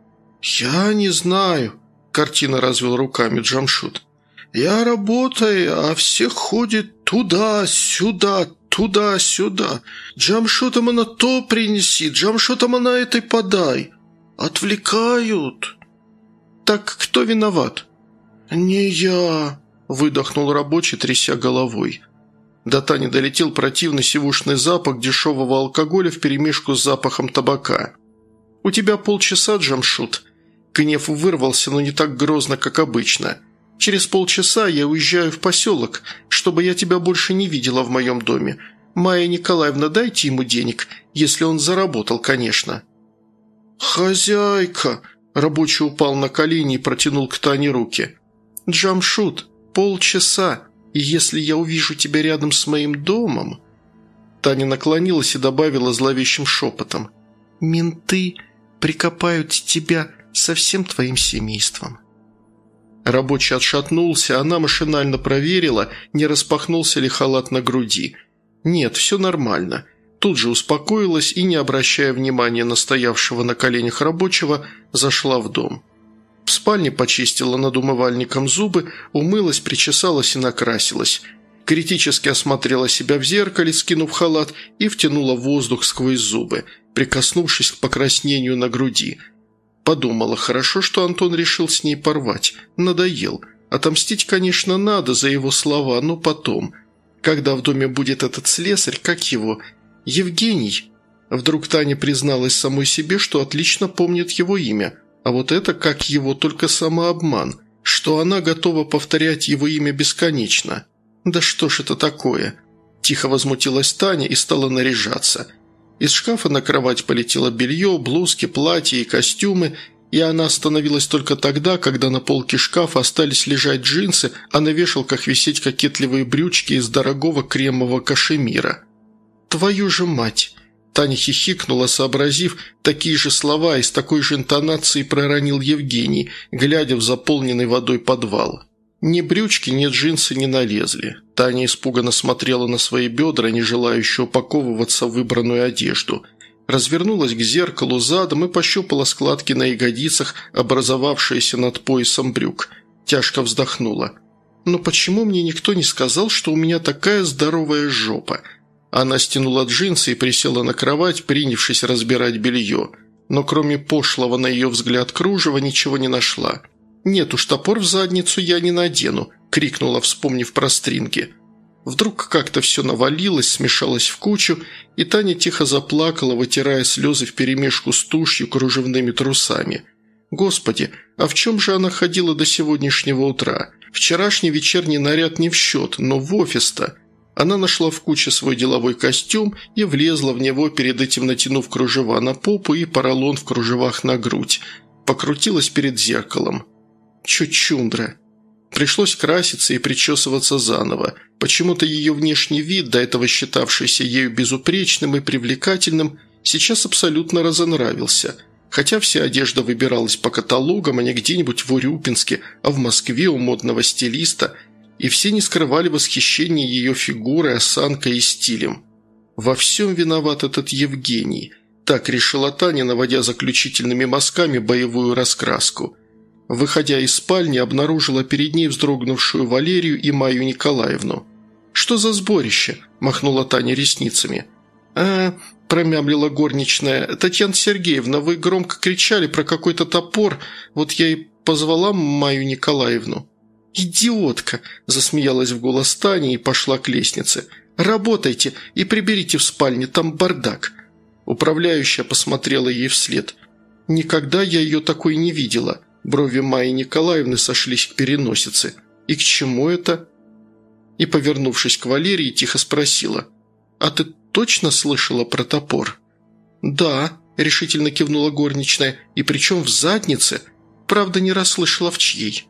«Я не знаю», – картина развел руками Джамшут. «Я работаю, а все ходят туда-сюда, туда-сюда. Джамшутам она то принеси, Джамшутам она этой подай. Отвлекают». «Так кто виноват?» «Не я», – выдохнул рабочий, тряся головой. До Тани долетел противный сивушный запах дешевого алкоголя вперемешку с запахом табака. «У тебя полчаса, Джамшут». Гнев вырвался, но не так грозно, как обычно. «Через полчаса я уезжаю в поселок, чтобы я тебя больше не видела в моем доме. Майя Николаевна, дайте ему денег, если он заработал, конечно». «Хозяйка!» – рабочий упал на колени и протянул к Тане руки. «Джамшут, полчаса, и если я увижу тебя рядом с моим домом...» Таня наклонилась и добавила зловещим шепотом. «Менты прикопают тебя со всем твоим семейством». Рабочий отшатнулся, она машинально проверила, не распахнулся ли халат на груди. «Нет, все нормально». Тут же успокоилась и, не обращая внимания на стоявшего на коленях рабочего, зашла в дом. В спальне почистила над умывальником зубы, умылась, причесалась и накрасилась. Критически осмотрела себя в зеркале, скинув халат, и втянула воздух сквозь зубы, прикоснувшись к покраснению на груди. Подумала, хорошо, что Антон решил с ней порвать. Надоел. Отомстить, конечно, надо за его слова, но потом. Когда в доме будет этот слесарь, как его... Евгений. Вдруг Таня призналась самой себе, что отлично помнит его имя. А вот это, как его, только самообман. Что она готова повторять его имя бесконечно. Да что ж это такое? Тихо возмутилась Таня и стала наряжаться. Из шкафа на кровать полетело белье, блузки, платья и костюмы, и она остановилась только тогда, когда на полке шкафа остались лежать джинсы, а на вешалках висеть кокетливые брючки из дорогого кремового кашемира. «Твою же мать!» Таня хихикнула, сообразив, такие же слова и с такой же интонацией проронил Евгений, глядя в заполненный водой подвал. Ни брючки, ни джинсы не налезли. Таня испуганно смотрела на свои бедра, не желающие упаковываться в выбранную одежду. Развернулась к зеркалу задом и пощупала складки на ягодицах, образовавшиеся над поясом брюк. Тяжко вздохнула. «Но почему мне никто не сказал, что у меня такая здоровая жопа?» Она стянула джинсы и присела на кровать, принявшись разбирать белье. Но кроме пошлого, на ее взгляд, кружева ничего не нашла. «Нет уж, топор в задницу я не надену», – крикнула, вспомнив про стринги. Вдруг как-то все навалилось, смешалось в кучу, и Таня тихо заплакала, вытирая слезы вперемешку с тушью кружевными трусами. Господи, а в чем же она ходила до сегодняшнего утра? Вчерашний вечерний наряд не в счет, но в офис-то. Она нашла в куче свой деловой костюм и влезла в него, перед этим натянув кружева на попу и поролон в кружевах на грудь. Покрутилась перед зеркалом. Чучундра. Пришлось краситься и причесываться заново. Почему-то ее внешний вид, до этого считавшийся ею безупречным и привлекательным, сейчас абсолютно разонравился. Хотя вся одежда выбиралась по каталогам, а не где-нибудь в Урюпинске, а в Москве у модного стилиста, и все не скрывали восхищения ее фигурой, осанкой и стилем. Во всем виноват этот Евгений. Так решила Таня, наводя заключительными мазками боевую раскраску. Выходя из спальни, обнаружила перед ней вздрогнувшую Валерию и Майю Николаевну. «Что за сборище?» – махнула Таня ресницами. «А, – промямлила горничная, – Татьяна Сергеевна, вы громко кричали про какой-то топор, вот я и позвала Майю Николаевну». «Идиотка!» – засмеялась в голос Таня и пошла к лестнице. «Работайте и приберите в спальне, там бардак». Управляющая посмотрела ей вслед. «Никогда я ее такой не видела». Брови Майи Николаевны сошлись к переносице. «И к чему это?» И, повернувшись к Валерии, тихо спросила. «А ты точно слышала про топор?» «Да», – решительно кивнула горничная, – «и причем в заднице. Правда, не расслышала в чьей».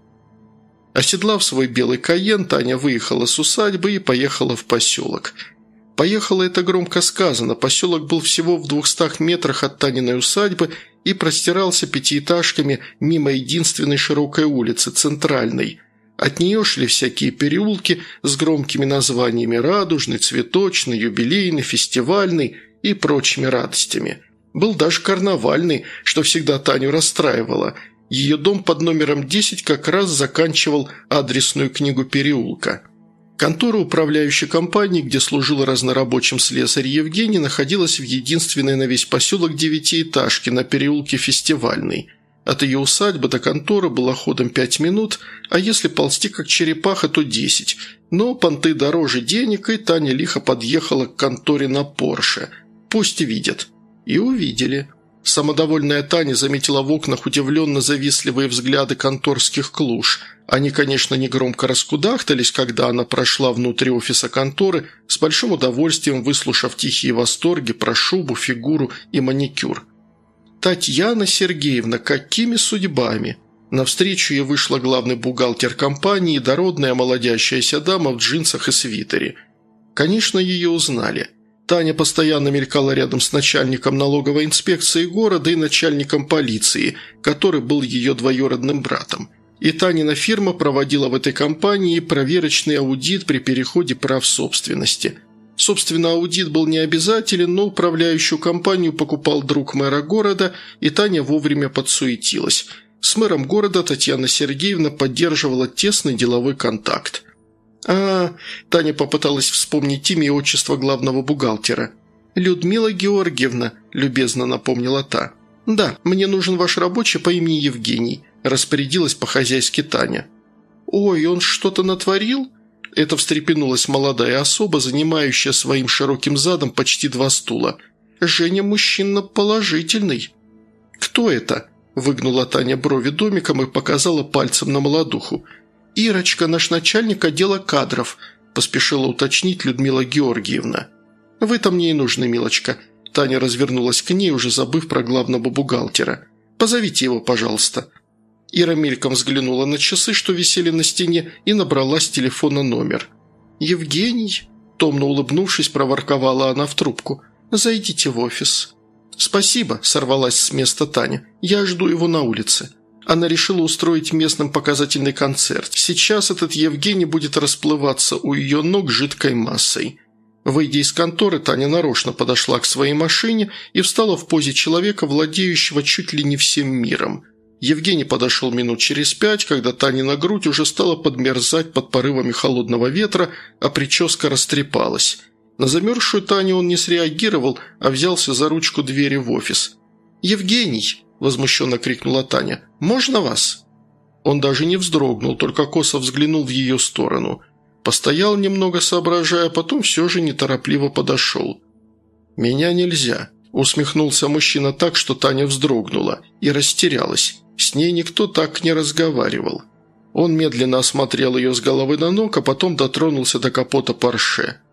Оседлав свой белый Кайен, Таня выехала с усадьбы и поехала в поселок. Поехала это громко сказано, поселок был всего в двухстах метрах от Таниной усадьбы и простирался пятиэтажками мимо единственной широкой улицы, центральной. От нее шли всякие переулки с громкими названиями «Радужный», «Цветочный», «Юбилейный», «Фестивальный» и прочими радостями. Был даже карнавальный, что всегда Таню расстраивало. Ее дом под номером десять как раз заканчивал адресную книгу переулка. Контора управляющей компании, где служил разнорабочим слесарь Евгений, находилась в единственной на весь поселок девятиэтажке на переулке Фестивальный. От ее усадьбы до конторы было ходом пять минут, а если ползти как черепаха, то десять. Но понты дороже денег, и Таня лихо подъехала к конторе на Порше. Пусть видят. И увидели. Самодовольная Таня заметила в окнах удивленно завистливые взгляды конторских клуш. Они, конечно, негромко раскудахтались, когда она прошла внутрь офиса конторы, с большим удовольствием выслушав тихие восторги про шубу, фигуру и маникюр. «Татьяна Сергеевна, какими судьбами?» Навстречу ей вышла главный бухгалтер компании, дородная молодящаяся дама в джинсах и свитере. Конечно, ее узнали. Таня постоянно мелькала рядом с начальником налоговой инспекции города и начальником полиции, который был ее двоюродным братом. И Танина фирма проводила в этой компании проверочный аудит при переходе прав собственности. Собственно, аудит был не обязателен, но управляющую компанию покупал друг мэра города, и Таня вовремя подсуетилась. С мэром города Татьяна Сергеевна поддерживала тесный деловой контакт. «А...» – Таня попыталась вспомнить имя и отчество главного бухгалтера. «Людмила Георгиевна», – любезно напомнила та. «Да, мне нужен ваш рабочий по имени Евгений», – распорядилась по-хозяйски Таня. «Ой, он что-то натворил?» Это встрепенулась молодая особа, занимающая своим широким задом почти два стула. «Женя мужчина положительный». «Кто это?» – выгнула Таня брови домиком и показала пальцем на молодуху. «Ирочка, наш начальник отдела кадров», – поспешила уточнить Людмила Георгиевна. «Вы-то мне и нужны, милочка». Таня развернулась к ней, уже забыв про главного бухгалтера. «Позовите его, пожалуйста». Ира мельком взглянула на часы, что висели на стене, и набрала с телефона номер. «Евгений», – томно улыбнувшись, проворковала она в трубку, – «зайдите в офис». «Спасибо», – сорвалась с места Таня, – «я жду его на улице». Она решила устроить местным показательный концерт. Сейчас этот Евгений будет расплываться у ее ног жидкой массой. Выйдя из конторы, Таня нарочно подошла к своей машине и встала в позе человека, владеющего чуть ли не всем миром. Евгений подошел минут через пять, когда Танина грудь уже стала подмерзать под порывами холодного ветра, а прическа растрепалась. На замерзшую Таню он не среагировал, а взялся за ручку двери в офис. «Евгений!» – возмущенно крикнула Таня. «Можно вас?» Он даже не вздрогнул, только косо взглянул в ее сторону. Постоял немного, соображая, а потом все же неторопливо подошел. «Меня нельзя», – усмехнулся мужчина так, что Таня вздрогнула и растерялась. С ней никто так не разговаривал. Он медленно осмотрел ее с головы до ног, а потом дотронулся до капота Порше.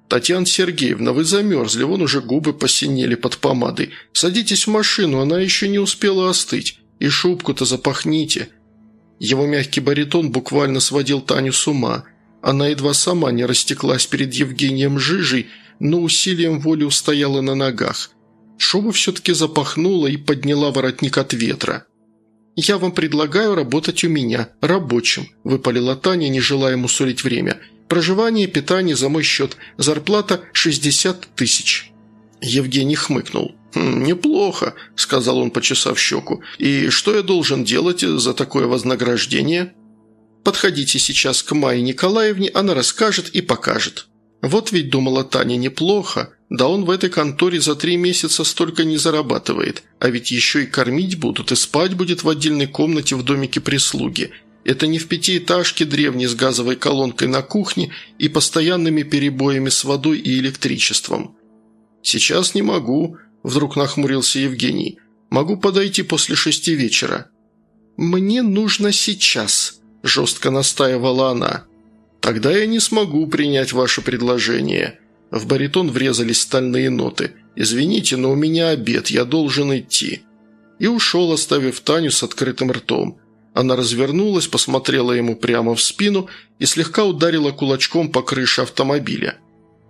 «Татьяна Сергеевна, вы замерзли, вон уже губы посинели под помадой. Садитесь в машину, она еще не успела остыть. И шубку-то запахните». Его мягкий баритон буквально сводил Таню с ума. Она едва сама не растеклась перед Евгением Жижей, но усилием воли устояла на ногах. Шубу все-таки запахнула и подняла воротник от ветра. «Я вам предлагаю работать у меня, рабочим», – выпалила Таня, не желая мусолить время. «Проживание, питание за мой счет. Зарплата шестьдесят тысяч». Евгений хмыкнул. «Хм, «Неплохо», – сказал он, почесав щеку. «И что я должен делать за такое вознаграждение?» «Подходите сейчас к Майе Николаевне, она расскажет и покажет». Вот ведь думала Таня, неплохо. Да он в этой конторе за три месяца столько не зарабатывает. А ведь еще и кормить будут, и спать будет в отдельной комнате в домике прислуги. Это не в пятиэтажке древней с газовой колонкой на кухне и постоянными перебоями с водой и электричеством. «Сейчас не могу», – вдруг нахмурился Евгений. «Могу подойти после шести вечера». «Мне нужно сейчас», – жестко настаивала она. «Тогда я не смогу принять ваше предложение». В баритон врезались стальные ноты. «Извините, но у меня обед, я должен идти». И ушел, оставив Таню с открытым ртом. Она развернулась, посмотрела ему прямо в спину и слегка ударила кулачком по крыше автомобиля.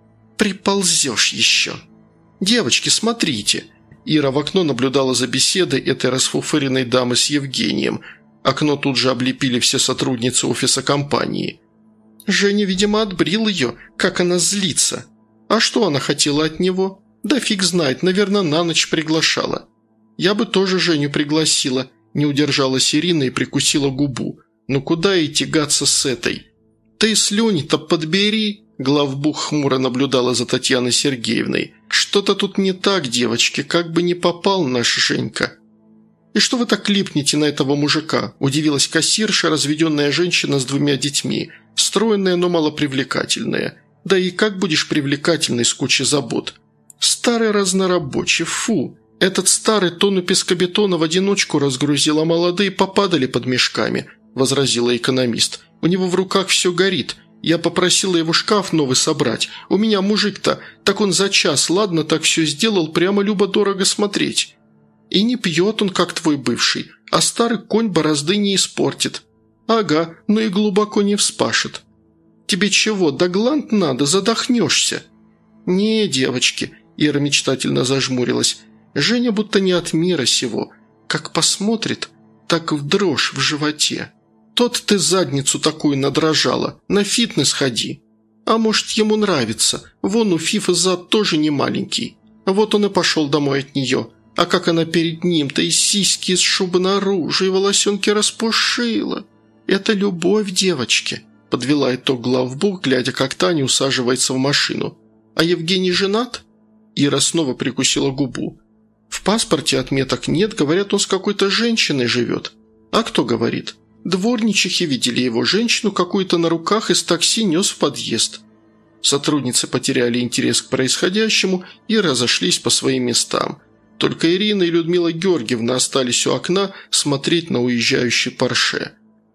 «Приползешь еще!» «Девочки, смотрите!» Ира в окно наблюдала за беседой этой расфуфыренной дамы с Евгением. Окно тут же облепили все сотрудницы офиса компании. Женя, видимо, отбрил ее, как она злится. А что она хотела от него? Да фиг знает, наверное, на ночь приглашала. Я бы тоже Женю пригласила, не удержалась Ирина и прикусила губу. Ну куда ей тягаться с этой? Ты слюни-то подбери, главбух хмуро наблюдала за Татьяной Сергеевной. Что-то тут не так, девочки, как бы не попал наш Женька. «И что вы так липнете на этого мужика?» – удивилась кассирша, разведенная женщина с двумя детьми, стройная, но малопривлекательная. «Да и как будешь привлекательной с кучей забот?» «Старый разнорабочий, фу! Этот старый тонну пескобетона в одиночку разгрузил, а молодые попадали под мешками», – возразила экономист. «У него в руках все горит. Я попросила его шкаф новый собрать. У меня мужик-то, так он за час, ладно, так все сделал, прямо любо-дорого смотреть». «И не пьет он, как твой бывший, а старый конь борозды не испортит». «Ага, но и глубоко не вспашет». «Тебе чего, до гланд надо, задохнешься». «Не, девочки», – Ира мечтательно зажмурилась, – «Женя будто не от мира сего. Как посмотрит, так в дрожь в животе. Тот ты задницу такую надрожала, на фитнес ходи. А может, ему нравится, вон у Фифы зад тоже не маленький. Вот он и пошел домой от нее». А как она перед ним-то и сиськи из шубы наружу, и волосенки распушила. Это любовь, девочки», – подвела итог главбух, глядя, как Таня усаживается в машину. «А Евгений женат?» Ира снова прикусила губу. «В паспорте отметок нет, говорят, он с какой-то женщиной живет». «А кто говорит?» «Дворничихи видели его, женщину какую-то на руках из такси нес в подъезд». Сотрудницы потеряли интерес к происходящему и разошлись по своим местам. Только Ирина и Людмила Георгиевна остались у окна смотреть на уезжающий Порше.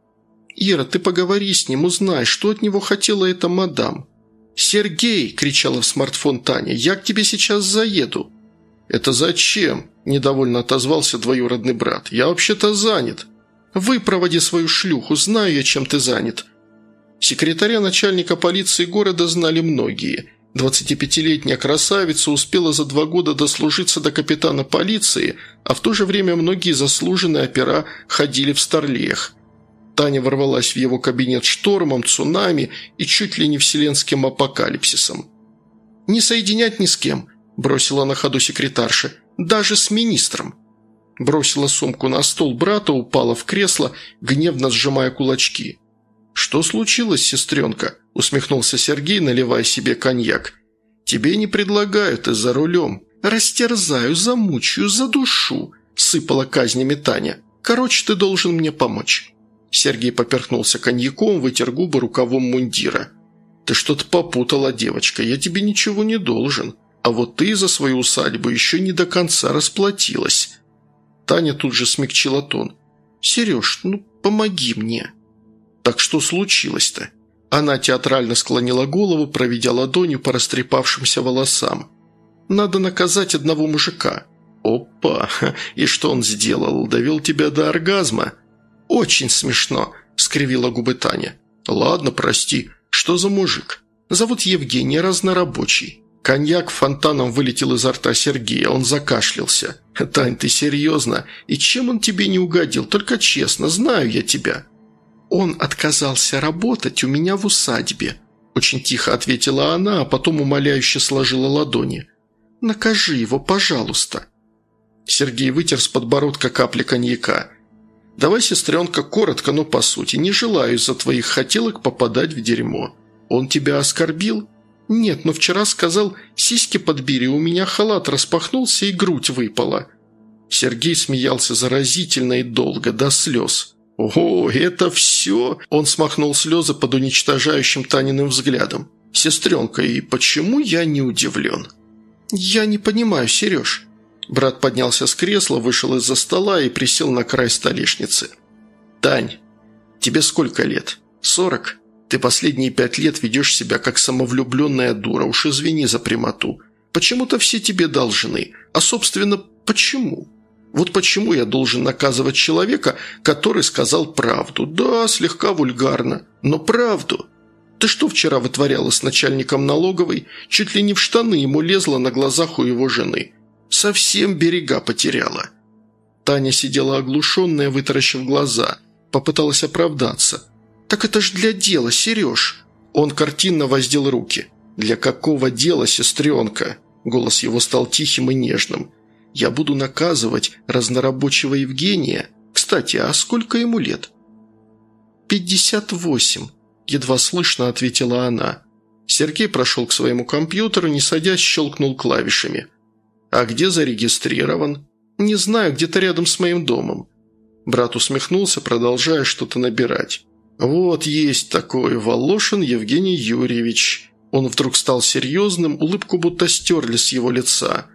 «Ира, ты поговори с ним, узнай, что от него хотела эта мадам». «Сергей!» – кричала в смартфон Таня. «Я к тебе сейчас заеду». «Это зачем?» – недовольно отозвался двоюродный брат. «Я вообще-то занят». «Выпроводи свою шлюху, знаю я, чем ты занят». Секретаря начальника полиции города знали многие. двадцатипятилетняя красавица успела за два года дослужиться до капитана полиции, а в то же время многие заслуженные опера ходили в старлеях. Таня ворвалась в его кабинет штормом, цунами и чуть ли не вселенским апокалипсисом. «Не соединять ни с кем», – бросила на ходу секретарша, – «даже с министром». Бросила сумку на стол брата, упала в кресло, гневно сжимая кулачки. «Что случилось, сестренка?» – усмехнулся Сергей, наливая себе коньяк. «Тебе не предлагают, ты за рулем». «Растерзаю, замучаю, задушу», – сыпала казнями Таня. «Короче, ты должен мне помочь». Сергей поперхнулся коньяком, вытер губы рукавом мундира. «Ты что-то попутала, девочка, я тебе ничего не должен. А вот ты за свою усадьбу еще не до конца расплатилась». Таня тут же смягчила тон. «Сереж, ну помоги мне». «Так что случилось-то?» Она театрально склонила голову, проведя ладонью по растрепавшимся волосам. «Надо наказать одного мужика». «Опа! И что он сделал? Довел тебя до оргазма?» «Очень смешно», – скривила губы Таня. «Ладно, прости. Что за мужик?» «Зовут Евгений, разнорабочий». Коньяк фонтаном вылетел изо рта Сергея, он закашлялся. «Тань, ты серьезно? И чем он тебе не угодил? Только честно, знаю я тебя». «Он отказался работать у меня в усадьбе», – очень тихо ответила она, а потом умоляюще сложила ладони. «Накажи его, пожалуйста». Сергей вытер с подбородка капли коньяка. «Давай, сестренка, коротко, но по сути. Не желаю из-за твоих хотелок попадать в дерьмо. Он тебя оскорбил?» «Нет, но вчера сказал, сиськи подбери, у меня халат распахнулся и грудь выпала». Сергей смеялся заразительно и долго, до слез. «О, это все?» Он смахнул слезы под уничтожающим Таниным взглядом. «Сестренка, и почему я не удивлен?» «Я не понимаю, Сереж». Брат поднялся с кресла, вышел из-за стола и присел на край столешницы. «Тань, тебе сколько лет? Сорок? Ты последние пять лет ведешь себя как самовлюбленная дура, уж извини за прямоту. Почему-то все тебе должны. А, собственно, почему? Вот почему я должен наказывать человека, который сказал правду? Да, слегка вульгарно, но правду. Ты что вчера вытворяла с начальником налоговой? Чуть ли не в штаны ему лезла на глазах у его жены. Совсем берега потеряла». Таня сидела оглушенная, вытаращив глаза. Попыталась оправдаться. «Так это ж для дела, Сереж!» Он картинно воздел руки. «Для какого дела, сестренка?» Голос его стал тихим и нежным. «Я буду наказывать разнорабочего Евгения. Кстати, а сколько ему лет?» «Пятьдесят восемь», – едва слышно ответила она. Сергей прошел к своему компьютеру, не садясь, щелкнул клавишами. «А где зарегистрирован?» «Не знаю, где-то рядом с моим домом». Брат усмехнулся, продолжая что-то набирать. «Вот есть такой Волошин Евгений Юрьевич». Он вдруг стал серьезным, улыбку будто стерли с его лица.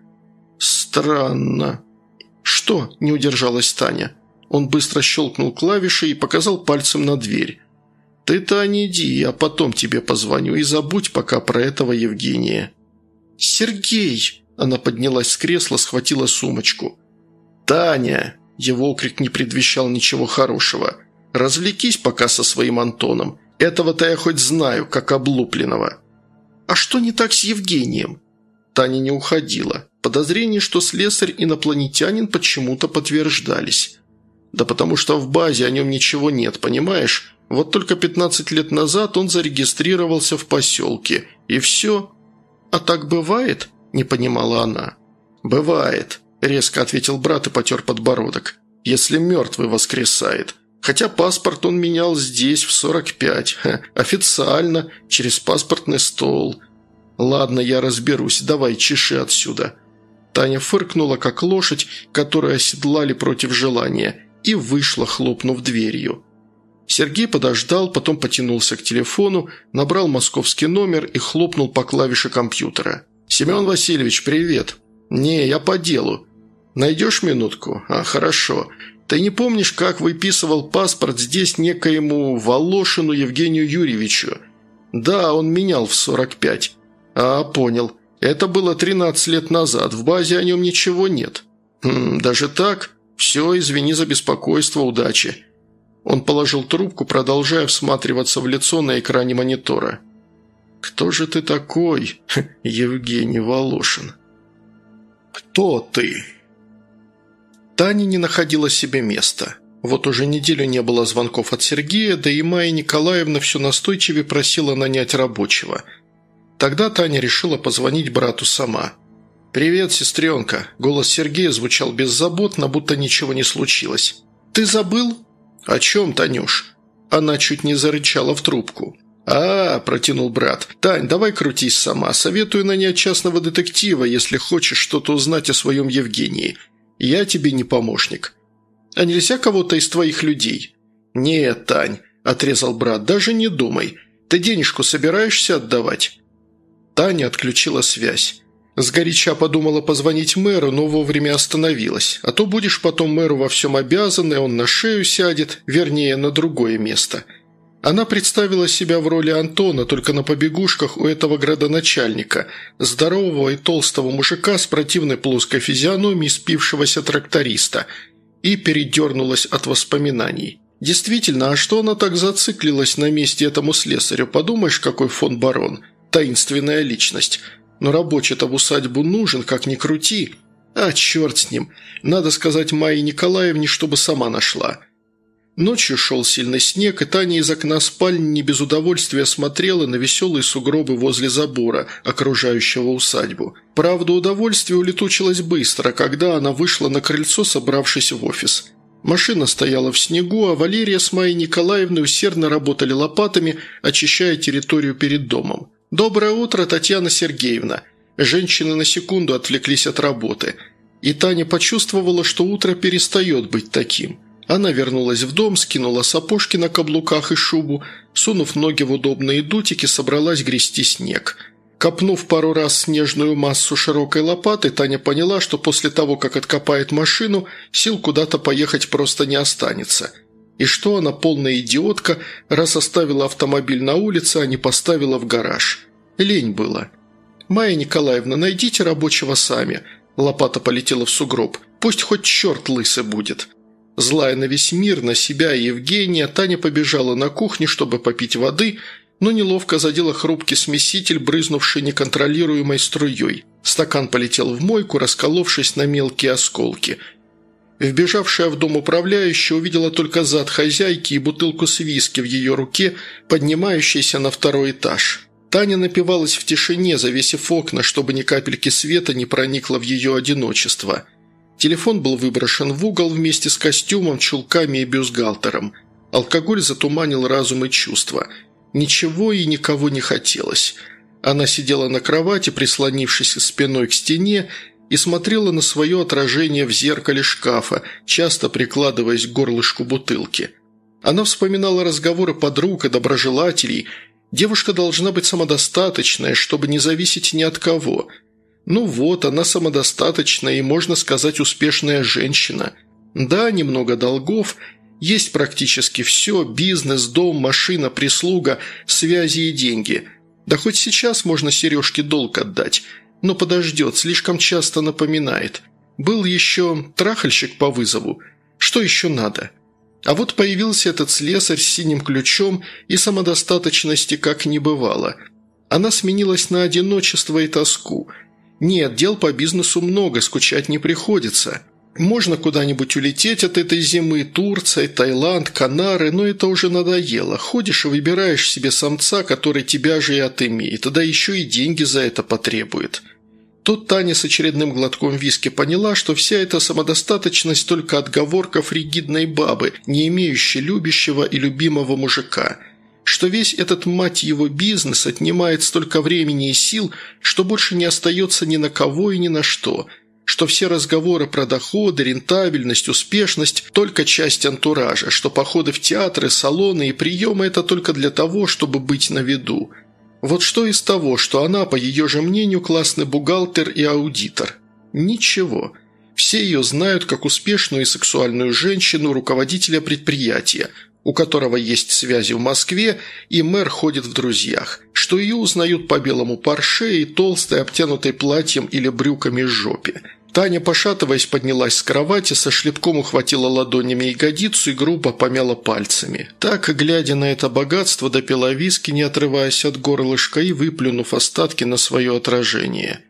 «Странно». «Что?» – не удержалась Таня. Он быстро щелкнул клавишей и показал пальцем на дверь. «Ты, Таня, иди, а потом тебе позвоню, и забудь пока про этого Евгения». «Сергей!» – она поднялась с кресла, схватила сумочку. «Таня!» – его окрик не предвещал ничего хорошего. «Развлекись пока со своим Антоном. Этого-то я хоть знаю, как облупленного». «А что не так с Евгением?» Таня не уходила. Подозрения, что слесарь инопланетянин, почему-то подтверждались. «Да потому что в базе о нем ничего нет, понимаешь? Вот только пятнадцать лет назад он зарегистрировался в поселке. И все». «А так бывает?» – не понимала она. «Бывает», – резко ответил брат и потер подбородок. «Если мертвый воскресает. Хотя паспорт он менял здесь, в сорок пять. Ха, официально, через паспортный стол. Ладно, я разберусь, давай чеши отсюда». Таня фыркнула, как лошадь, которую оседлали против желания, и вышла, хлопнув дверью. Сергей подождал, потом потянулся к телефону, набрал московский номер и хлопнул по клавише компьютера. «Семен Васильевич, привет!» «Не, я по делу. Найдешь минутку? А, хорошо. Ты не помнишь, как выписывал паспорт здесь некоему Волошину Евгению Юрьевичу?» «Да, он менял в сорок пять». «А, понял. Это было тринадцать лет назад. В базе о нем ничего нет». «Хм, даже так? Все, извини за беспокойство, удачи». Он положил трубку, продолжая всматриваться в лицо на экране монитора. «Кто же ты такой, Евгений Волошин?» «Кто ты?» Таня не находила себе места. Вот уже неделю не было звонков от Сергея, да и Майя Николаевна все настойчивее просила нанять рабочего. Тогда Таня решила позвонить брату сама. «Привет, сестренка!» Голос Сергея звучал беззаботно, будто ничего не случилось. «Ты забыл?» «О чем, Танюш?» Она чуть не зарычала в трубку. «А, – протянул брат. – Тань, давай крутись сама. Советую нанять частного детектива, если хочешь что-то узнать о своем Евгении. Я тебе не помощник». «А нельзя кого-то из твоих людей?» «Нет, Тань», – отрезал брат, – «даже не думай. Ты денежку собираешься отдавать?» Таня отключила связь. Сгоряча подумала позвонить мэру, но вовремя остановилась. А то будешь потом мэру во всем обязан, и он на шею сядет, вернее, на другое место. Она представила себя в роли Антона, только на побегушках у этого градоначальника, здорового и толстого мужика с противной плоской физиономией спившегося тракториста, и передернулась от воспоминаний. Действительно, а что она так зациклилась на месте этому слесарю? Подумаешь, какой фон Барон, таинственная личность. Но рабочий-то в усадьбу нужен, как ни крути. А, черт с ним, надо сказать Майе Николаевне, чтобы сама нашла. Ночью шел сильный снег, и Таня из окна спальни не без удовольствия смотрела на веселые сугробы возле забора, окружающего усадьбу. Правда, удовольствие улетучилось быстро, когда она вышла на крыльцо, собравшись в офис. Машина стояла в снегу, а Валерия с Майей Николаевной усердно работали лопатами, очищая территорию перед домом. «Доброе утро, Татьяна Сергеевна!» Женщины на секунду отвлеклись от работы, и Таня почувствовала, что утро перестает быть таким. Она вернулась в дом, скинула сапожки на каблуках и шубу, сунув ноги в удобные дутики, собралась грести снег. Копнув пару раз снежную массу широкой лопатой, Таня поняла, что после того, как откопает машину, сил куда-то поехать просто не останется. И что она, полная идиотка, раз оставила автомобиль на улице, а не поставила в гараж. Лень было. «Майя Николаевна, найдите рабочего сами». Лопата полетела в сугроб. «Пусть хоть черт лысый будет». Злая на весь мир, на себя и Евгения, Таня побежала на кухню, чтобы попить воды, но неловко задела хрупкий смеситель, брызнувший неконтролируемой струей. Стакан полетел в мойку, расколовшись на мелкие осколки. Вбежавшая в дом управляющая увидела только зад хозяйки и бутылку с виски в ее руке, поднимающейся на второй этаж. Таня напивалась в тишине, завесив окна, чтобы ни капельки света не проникло в ее одиночество. Телефон был выброшен в угол вместе с костюмом, чулками и бюстгальтером. Алкоголь затуманил разум и чувства. Ничего и никого не хотелось. Она сидела на кровати, прислонившись спиной к стене, и смотрела на свое отражение в зеркале шкафа, часто прикладываясь к горлышку бутылки. Она вспоминала разговоры подруг и доброжелателей. Девушка должна быть самодостаточная, чтобы не зависеть ни от кого. Ну вот, она самодостаточная и, можно сказать, успешная женщина. Да, немного долгов, есть практически все – бизнес, дом, машина, прислуга, связи и деньги. Да хоть сейчас можно Сережке долг отдать, но подождет, слишком часто напоминает. Был еще трахальщик по вызову. Что еще надо? А вот появился этот слесарь с синим ключом, и самодостаточности как не бывало. Она сменилась на одиночество и тоску. Нет, дел по бизнесу много, скучать не приходится. Можно куда-нибудь улететь от этой зимы, Турция, Таиланд, Канары, но это уже надоело. Ходишь и выбираешь себе самца, который тебя же и отымеет, да еще и деньги за это потребует. Тут Таня с очередным глотком виски поняла, что вся эта самодостаточность только отговорка фригидной бабы, не имеющей любящего и любимого мужика. Что весь этот, мать его, бизнес отнимает столько времени и сил, что больше не остается ни на кого и ни на что. Что все разговоры про доходы, рентабельность, успешность – только часть антуража, что походы в театры, салоны и приемы – это только для того, чтобы быть на виду. Вот что из того, что она, по ее же мнению, классный бухгалтер и аудитор? Ничего. Все ее знают как успешную и сексуальную женщину, руководителя предприятия, у которого есть связи в Москве, и мэр ходит в друзьях, что ее узнают по белому парше и толстой, обтянутой платьем или брюками жопе. Таня, пошатываясь, поднялась с кровати, со шлепком ухватила ладонями ягодицу и грубо помяла пальцами. Так, глядя на это богатство, допила виски, не отрываясь от горлышка и выплюнув остатки на свое отражение.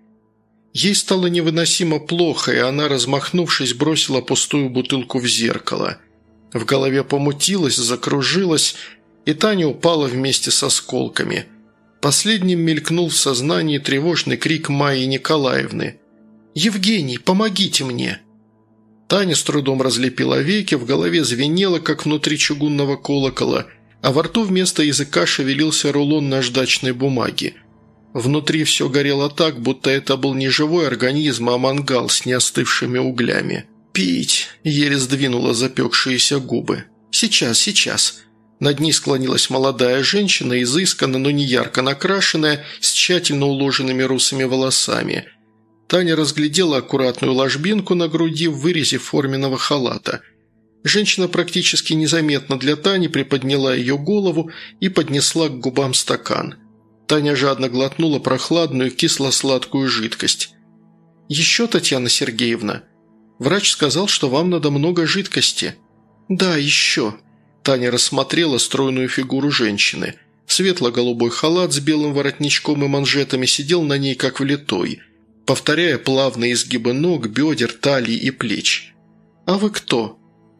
Ей стало невыносимо плохо, и она, размахнувшись, бросила пустую бутылку в зеркало. В голове помутилась, закружилась, и Таня упала вместе с осколками. Последним мелькнул в сознании тревожный крик Майи Николаевны. «Евгений, помогите мне!» Таня с трудом разлепила веки, в голове звенело, как внутри чугунного колокола, а во рту вместо языка шевелился рулон наждачной бумаги. Внутри все горело так, будто это был не живой организм, а мангал с неостывшими углями. «Пить!» – еле сдвинула запекшиеся губы. «Сейчас, сейчас!» Над ней склонилась молодая женщина, изысканно, но не ярко накрашенная, с тщательно уложенными русыми волосами. Таня разглядела аккуратную ложбинку на груди в вырезе форменного халата. Женщина практически незаметно для Тани приподняла ее голову и поднесла к губам стакан. Таня жадно глотнула прохладную кисло-сладкую жидкость. «Еще, Татьяна Сергеевна? Врач сказал, что вам надо много жидкости». «Да, еще». Таня рассмотрела стройную фигуру женщины. Светло-голубой халат с белым воротничком и манжетами сидел на ней как влитой, повторяя плавные изгибы ног, бедер, талии и плеч. «А вы кто?»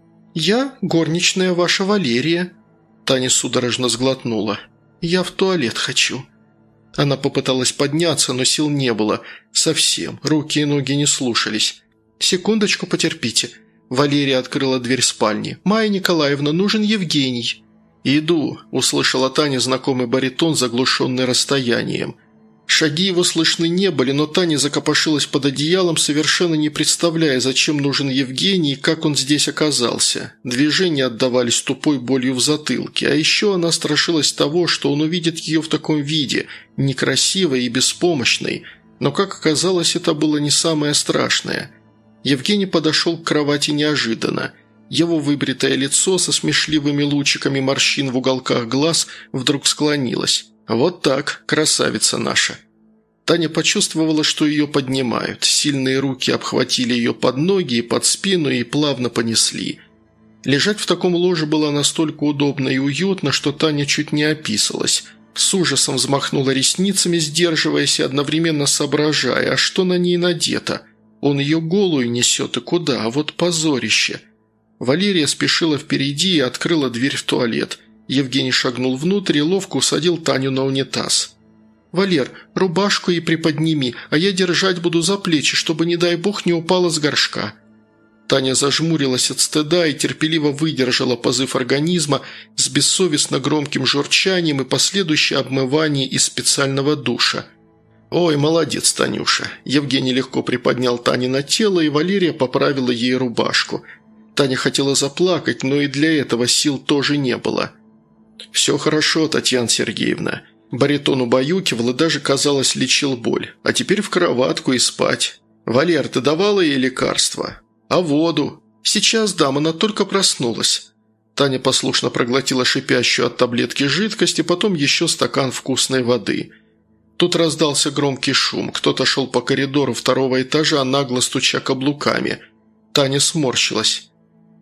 «Я горничная ваша Валерия». Таня судорожно сглотнула. «Я в туалет хочу». Она попыталась подняться, но сил не было. Совсем. Руки и ноги не слушались. «Секундочку, потерпите». Валерия открыла дверь спальни. «Майя Николаевна, нужен Евгений». «Иду», – услышала Таня знакомый баритон, заглушенный расстоянием. Шаги его слышны не были, но Таня закопошилась под одеялом, совершенно не представляя, зачем нужен Евгений и как он здесь оказался. Движения отдавались тупой болью в затылке, а еще она страшилась того, что он увидит ее в таком виде, некрасивой и беспомощной. Но, как оказалось, это было не самое страшное. Евгений подошел к кровати неожиданно. Его выбритое лицо со смешливыми лучиками морщин в уголках глаз вдруг склонилось. «Вот так, красавица наша». Таня почувствовала, что ее поднимают. Сильные руки обхватили ее под ноги и под спину и плавно понесли. Лежать в таком ложе было настолько удобно и уютно, что Таня чуть не описалась. С ужасом взмахнула ресницами, сдерживаясь и одновременно соображая, а что на ней надето. Он ее голую несет и куда, а вот позорище. Валерия спешила впереди и открыла дверь в туалет. Евгений шагнул внутрь и ловко усадил Таню на унитаз. «Валер, рубашку и приподними, а я держать буду за плечи, чтобы, не дай бог, не упала с горшка». Таня зажмурилась от стыда и терпеливо выдержала позыв организма с бессовестно громким журчанием и последующее обмывание из специального душа. «Ой, молодец, Танюша!» Евгений легко приподнял Тане на тело, и Валерия поправила ей рубашку. Таня хотела заплакать, но и для этого сил тоже не было. «Все хорошо, Татьяна Сергеевна». Баритон убаюкивал и даже, казалось, лечил боль. «А теперь в кроватку и спать. Валер, ты давала ей лекарства? А воду?» «Сейчас дам, она только проснулась». Таня послушно проглотила шипящую от таблетки жидкость и потом еще стакан вкусной воды. Тут раздался громкий шум. Кто-то шел по коридору второго этажа, нагло стуча каблуками. Таня сморщилась.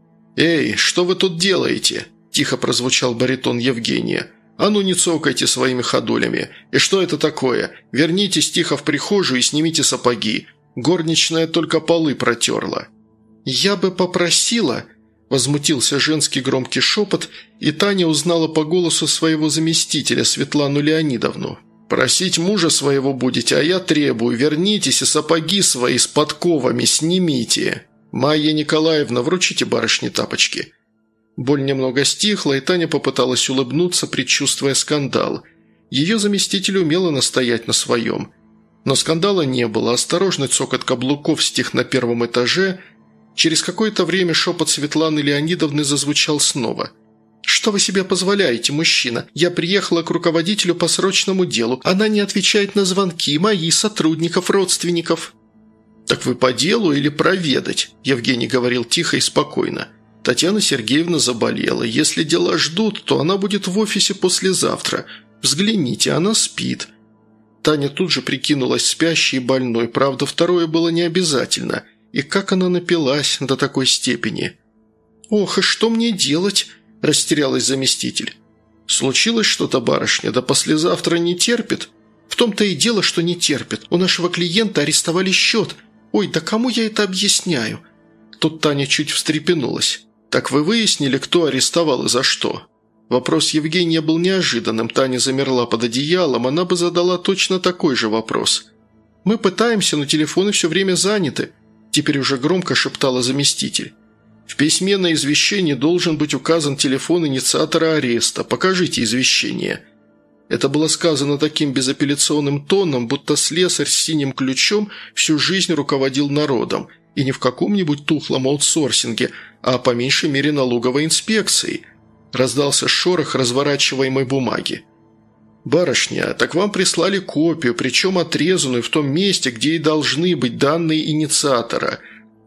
«Эй, что вы тут делаете?» – тихо прозвучал баритон Евгения. «А ну не цокайте своими ходулями. И что это такое? Вернитесь тихо в прихожую и снимите сапоги. Горничная только полы протерла». «Я бы попросила...» – возмутился женский громкий шепот, и Таня узнала по голосу своего заместителя Светлану Леонидовну. «Просить мужа своего будете, а я требую. Вернитесь и сапоги свои с подковами снимите. Майя Николаевна, вручите барышне тапочки». Боль немного стихла, и Таня попыталась улыбнуться, предчувствуя скандал. Ее заместитель умела настоять на своем. Но скандала не было, осторожный цокот каблуков стих на первом этаже. Через какое-то время шепот Светланы Леонидовны зазвучал снова. «Что вы себе позволяете, мужчина? Я приехала к руководителю по срочному делу. Она не отвечает на звонки мои, сотрудников, родственников». «Так вы по делу или проведать?» – Евгений говорил тихо и спокойно. «Татьяна Сергеевна заболела. Если дела ждут, то она будет в офисе послезавтра. Взгляните, она спит». Таня тут же прикинулась спящей и больной, правда, второе было не обязательно. И как она напилась до такой степени? «Ох, и что мне делать?» – растерялась заместитель. «Случилось что-то, барышня, да послезавтра не терпит?» «В том-то и дело, что не терпит. У нашего клиента арестовали счет. Ой, да кому я это объясняю?» Тут Таня чуть встрепенулась. «Так вы выяснили, кто арестовал и за что?» Вопрос Евгения был неожиданным. Таня замерла под одеялом, она бы задала точно такой же вопрос. «Мы пытаемся, но телефоны все время заняты», – теперь уже громко шептала заместитель. «В письме на извещение должен быть указан телефон инициатора ареста. Покажите извещение». Это было сказано таким безапелляционным тоном, будто слесарь с синим ключом всю жизнь руководил народом, и не в каком-нибудь тухлом аутсорсинге, а по меньшей мере налоговой инспекции. Раздался шорох разворачиваемой бумаги. «Барышня, так вам прислали копию, причем отрезанную в том месте, где и должны быть данные инициатора.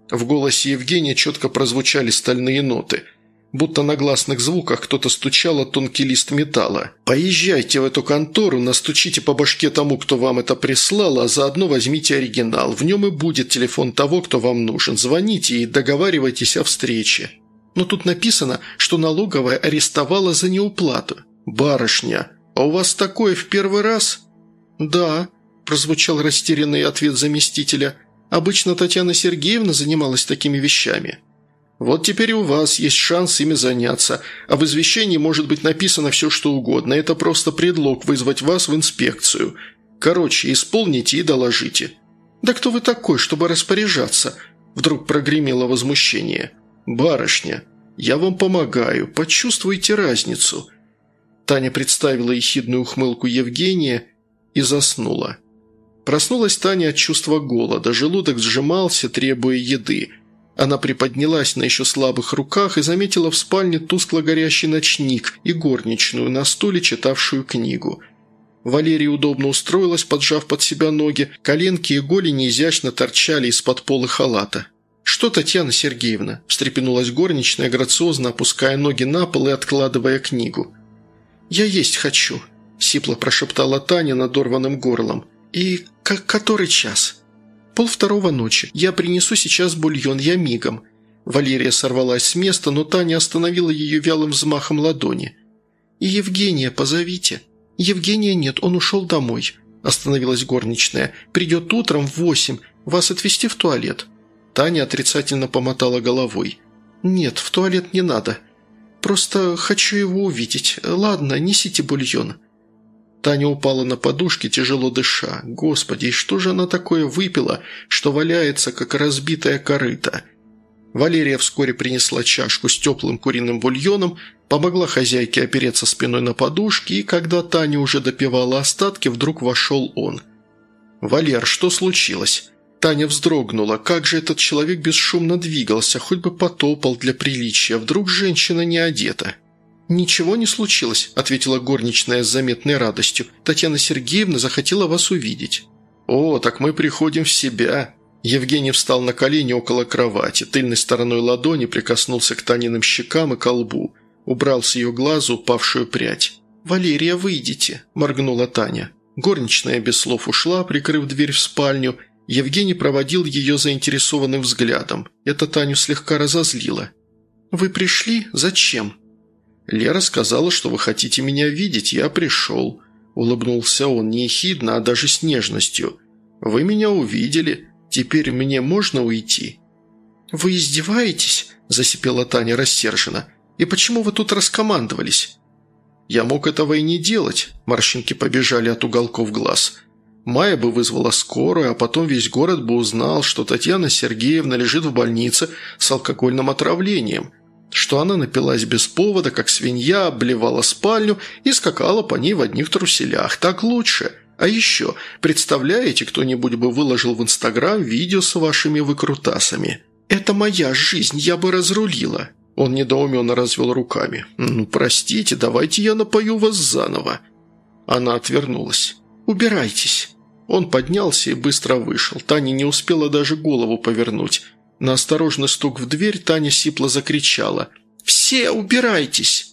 В голосе Евгения четко прозвучали стальные ноты. Будто на гласных звуках кто-то стучал о тонкий лист металла. «Поезжайте в эту контору, настучите по башке тому, кто вам это прислал, а заодно возьмите оригинал. В нем и будет телефон того, кто вам нужен. Звоните и договаривайтесь о встрече». «Но тут написано, что налоговая арестовала за неуплату». «Барышня, а у вас такое в первый раз?» «Да», – прозвучал растерянный ответ заместителя. «Обычно Татьяна Сергеевна занималась такими вещами». «Вот теперь и у вас есть шанс ими заняться, а в извещении может быть написано все, что угодно. Это просто предлог вызвать вас в инспекцию. Короче, исполните и доложите». «Да кто вы такой, чтобы распоряжаться?» Вдруг прогремело возмущение. «Барышня, я вам помогаю, почувствуйте разницу». Таня представила ехидную ухмылку Евгения и заснула. Проснулась Таня от чувства голода, желудок сжимался, требуя еды. Она приподнялась на еще слабых руках и заметила в спальне тускло горящий ночник и горничную на стуле, читавшую книгу. Валерия удобно устроилась, поджав под себя ноги, коленки и голени изящно торчали из-под пола халата. «Что, Татьяна Сергеевна?» – встрепенулась горничная, грациозно опуская ноги на пол и откладывая книгу. «Я есть хочу», – сипло прошептала Таня надорванным горлом. «И как который час?» «Пол второго ночи. Я принесу сейчас бульон, я мигом». Валерия сорвалась с места, но Таня остановила ее вялым взмахом ладони. «И Евгения позовите». «Евгения нет, он ушел домой», – остановилась горничная. «Придет утром в восемь. Вас отвезти в туалет?» Таня отрицательно помотала головой. «Нет, в туалет не надо. Просто хочу его увидеть. Ладно, несите бульон». Таня упала на подушки, тяжело дыша. Господи, и что же она такое выпила, что валяется, как разбитая корыта? Валерия вскоре принесла чашку с теплым куриным бульоном, помогла хозяйке опереться спиной на подушки, и когда Таня уже допивала остатки, вдруг вошел он. «Валер, что случилось?» Таня вздрогнула. Как же этот человек бесшумно двигался, хоть бы потопал для приличия, вдруг женщина не одета. «Ничего не случилось», – ответила горничная с заметной радостью. «Татьяна Сергеевна захотела вас увидеть». «О, так мы приходим в себя». Евгений встал на колени около кровати, тыльной стороной ладони прикоснулся к Таниным щекам и ко лбу, убрал с ее глаза упавшую прядь. «Валерия, выйдите», – моргнула Таня. Горничная без слов ушла, прикрыв дверь в спальню. Евгений проводил ее заинтересованным взглядом. Это Таню слегка разозлило. «Вы пришли? Зачем?» «Лера сказала, что вы хотите меня видеть, я пришел», – улыбнулся он не ехидно, а даже с нежностью. «Вы меня увидели, теперь мне можно уйти?» «Вы издеваетесь?» – засипела Таня рассерженно. «И почему вы тут раскомандовались?» «Я мог этого и не делать», – морщинки побежали от уголков глаз. «Майя бы вызвала скорую, а потом весь город бы узнал, что Татьяна Сергеевна лежит в больнице с алкогольным отравлением». Что она напилась без повода, как свинья, обливала спальню и скакала по ней в одних труселях. Так лучше. А еще, представляете, кто-нибудь бы выложил в Инстаграм видео с вашими выкрутасами. «Это моя жизнь, я бы разрулила». Он недоуменно развел руками. «Ну, простите, давайте я напою вас заново». Она отвернулась. «Убирайтесь». Он поднялся и быстро вышел. Таня не успела даже голову повернуть. На осторожный стук в дверь Таня сипло закричала. «Все убирайтесь!»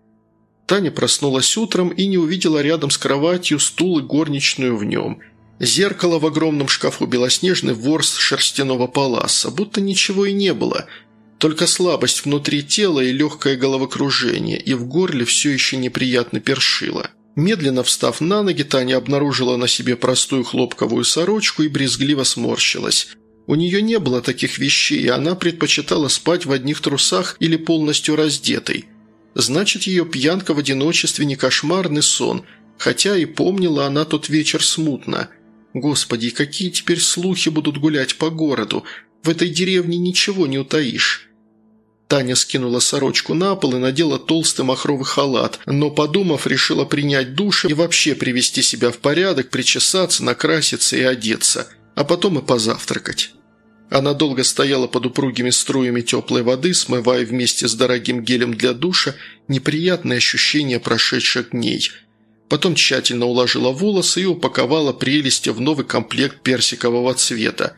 Таня проснулась утром и не увидела рядом с кроватью стул и горничную в нем. Зеркало в огромном шкафу, белоснежный ворс шерстяного паласа, будто ничего и не было. Только слабость внутри тела и легкое головокружение, и в горле все еще неприятно першило. Медленно встав на ноги, Таня обнаружила на себе простую хлопковую сорочку и брезгливо сморщилась. У нее не было таких вещей, и она предпочитала спать в одних трусах или полностью раздетой. Значит, ее пьянка в одиночестве не кошмарный сон, хотя и помнила она тот вечер смутно. Господи, какие теперь слухи будут гулять по городу? В этой деревне ничего не утаишь. Таня скинула сорочку на пол и надела толстый махровый халат, но, подумав, решила принять душ и вообще привести себя в порядок, причесаться, накраситься и одеться, а потом и позавтракать. Она долго стояла под упругими струями теплой воды, смывая вместе с дорогим гелем для душа неприятные ощущения прошедших дней. Потом тщательно уложила волосы и упаковала прелести в новый комплект персикового цвета.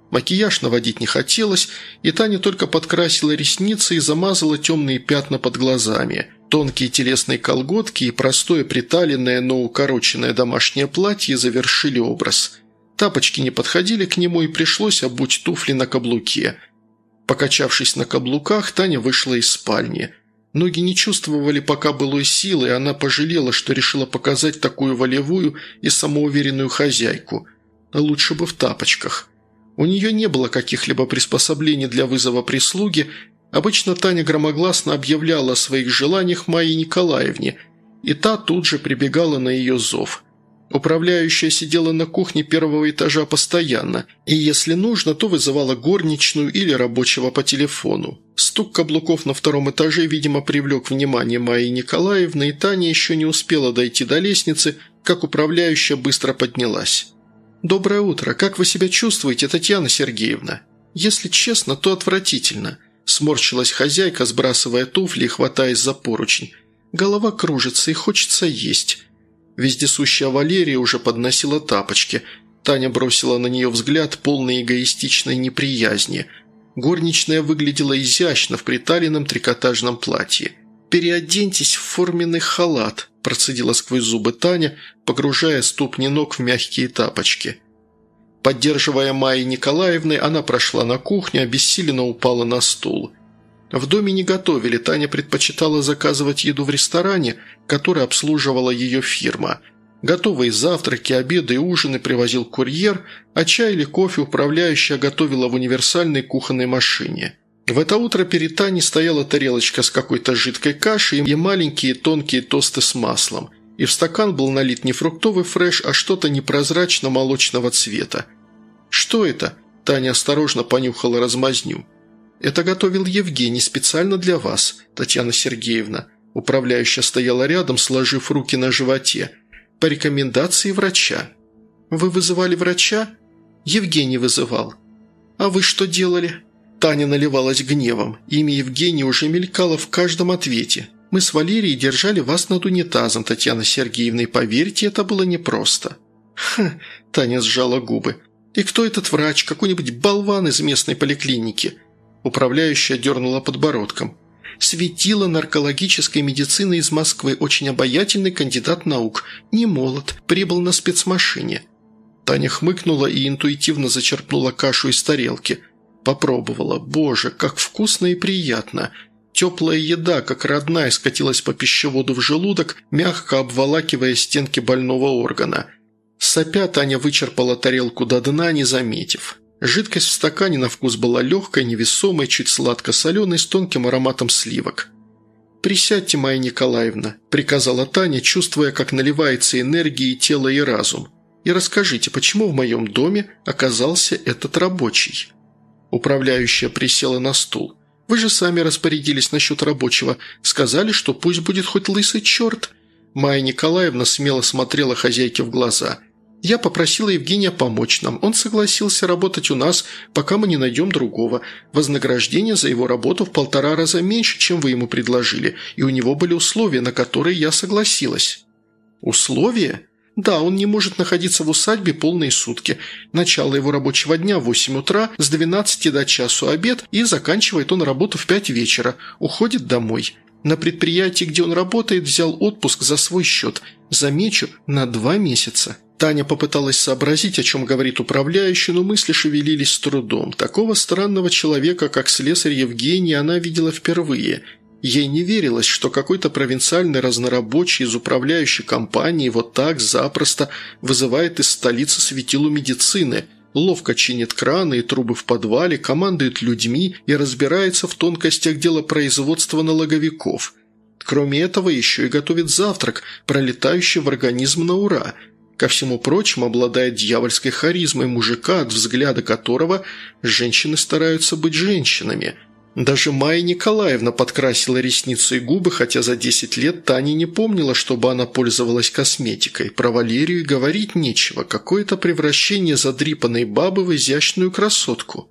Макияж наводить не хотелось, и Таня только подкрасила ресницы и замазала темные пятна под глазами. Тонкие телесные колготки и простое приталенное, но укороченное домашнее платье завершили образ. Тапочки не подходили к нему, и пришлось обуть туфли на каблуке. Покачавшись на каблуках, Таня вышла из спальни. Ноги не чувствовали пока былой силы, и она пожалела, что решила показать такую волевую и самоуверенную хозяйку. Лучше бы в тапочках. У нее не было каких-либо приспособлений для вызова прислуги. Обычно Таня громогласно объявляла о своих желаниях Майе Николаевне, и та тут же прибегала на ее зов. Управляющая сидела на кухне первого этажа постоянно, и если нужно, то вызывала горничную или рабочего по телефону. Стук каблуков на втором этаже, видимо, привлек внимание Майи Николаевны, и Таня еще не успела дойти до лестницы, как управляющая быстро поднялась. «Доброе утро. Как вы себя чувствуете, Татьяна Сергеевна?» «Если честно, то отвратительно», – сморщилась хозяйка, сбрасывая туфли и хватаясь за поручень. «Голова кружится и хочется есть». Вездесущая Валерия уже подносила тапочки. Таня бросила на нее взгляд, полный эгоистичной неприязни. Горничная выглядела изящно в приталенном трикотажном платье. «Переоденьтесь в форменный халат», – процедила сквозь зубы Таня, погружая ступни ног в мягкие тапочки. Поддерживая Майи Николаевны, она прошла на кухню, обессиленно упала на стул. В доме не готовили, Таня предпочитала заказывать еду в ресторане, который обслуживала ее фирма. Готовые завтраки, обеды и ужины привозил курьер, а чай или кофе управляющая готовила в универсальной кухонной машине. В это утро перед Таней стояла тарелочка с какой-то жидкой кашей и маленькие тонкие тосты с маслом. И в стакан был налит не фруктовый фреш, а что-то непрозрачно-молочного цвета. «Что это?» – Таня осторожно понюхала размазню. «Это готовил Евгений специально для вас, Татьяна Сергеевна». Управляющая стояла рядом, сложив руки на животе. «По рекомендации врача». «Вы вызывали врача?» «Евгений вызывал». «А вы что делали?» Таня наливалась гневом. Имя Евгения уже мелькало в каждом ответе. «Мы с Валерией держали вас над унитазом, Татьяна Сергеевна, и поверьте, это было непросто». «Хм», – Таня сжала губы. «И кто этот врач? Какой-нибудь болван из местной поликлиники?» Управляющая дернула подбородком. «Светило наркологической медицины из Москвы, очень обаятельный кандидат наук, не молод, прибыл на спецмашине». Таня хмыкнула и интуитивно зачерпнула кашу из тарелки. Попробовала. Боже, как вкусно и приятно. Теплая еда, как родная, скатилась по пищеводу в желудок, мягко обволакивая стенки больного органа. Сопя, Таня вычерпала тарелку до дна, не заметив. Жидкость в стакане на вкус была легкой, невесомой, чуть сладко-соленой, с тонким ароматом сливок. «Присядьте, Майя Николаевна», – приказала Таня, чувствуя, как наливается энергией тело и разум. «И расскажите, почему в моем доме оказался этот рабочий?» Управляющая присела на стул. «Вы же сами распорядились насчет рабочего. Сказали, что пусть будет хоть лысый черт». Майя Николаевна смело смотрела хозяйке в глаза. «Я попросила Евгения помочь нам. Он согласился работать у нас, пока мы не найдем другого. Вознаграждение за его работу в полтора раза меньше, чем вы ему предложили, и у него были условия, на которые я согласилась». «Условия?» «Да, он не может находиться в усадьбе полные сутки. Начало его рабочего дня в восемь утра, с двенадцати до часу обед, и заканчивает он работу в пять вечера. Уходит домой. На предприятии, где он работает, взял отпуск за свой счет. Замечу, на два месяца». Таня попыталась сообразить, о чем говорит управляющий, но мысли шевелились с трудом. Такого странного человека, как слесарь Евгений, она видела впервые. Ей не верилось, что какой-то провинциальный разнорабочий из управляющей компании вот так запросто вызывает из столицы светилу медицины, ловко чинит краны и трубы в подвале, командует людьми и разбирается в тонкостях дела производства налоговиков. Кроме этого, еще и готовит завтрак, пролетающий в организм на ура. Ко всему прочему, обладает дьявольской харизмой мужика, от взгляда которого женщины стараются быть женщинами. Даже Майя Николаевна подкрасила ресницы и губы, хотя за десять лет Таня не помнила, чтобы она пользовалась косметикой. Про Валерию говорить нечего, какое-то превращение задрипанной бабы в изящную красотку.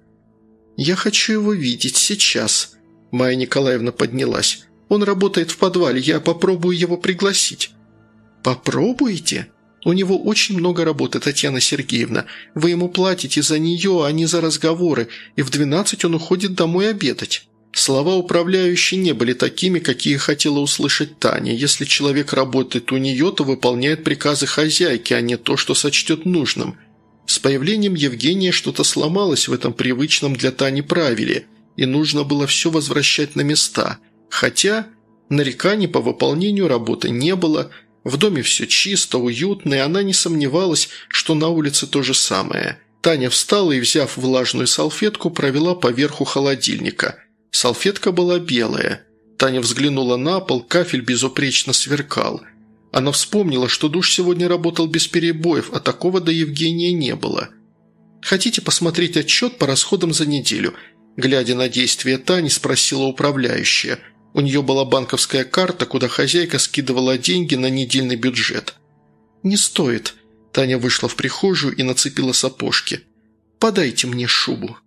«Я хочу его видеть сейчас», – Майя Николаевна поднялась. «Он работает в подвале, я попробую его пригласить». «Попробуете?» У него очень много работы, Татьяна Сергеевна. Вы ему платите за нее, а не за разговоры, и в двенадцать он уходит домой обедать». Слова управляющей не были такими, какие хотела услышать Таня. Если человек работает у нее, то выполняет приказы хозяйки, а не то, что сочтет нужным. С появлением Евгения что-то сломалось в этом привычном для Тани правиле, и нужно было все возвращать на места. Хотя нареканий по выполнению работы не было, в доме все чисто, уютно, и она не сомневалась, что на улице то же самое. Таня встала и, взяв влажную салфетку, провела по верху холодильника. Салфетка была белая. Таня взглянула на пол, кафель безупречно сверкал. Она вспомнила, что душ сегодня работал без перебоев, а такого до Евгения не было. «Хотите посмотреть отчет по расходам за неделю?» Глядя на действия Тани, спросила управляющая. У нее была банковская карта, куда хозяйка скидывала деньги на недельный бюджет. «Не стоит». Таня вышла в прихожую и нацепила сапожки. «Подайте мне шубу».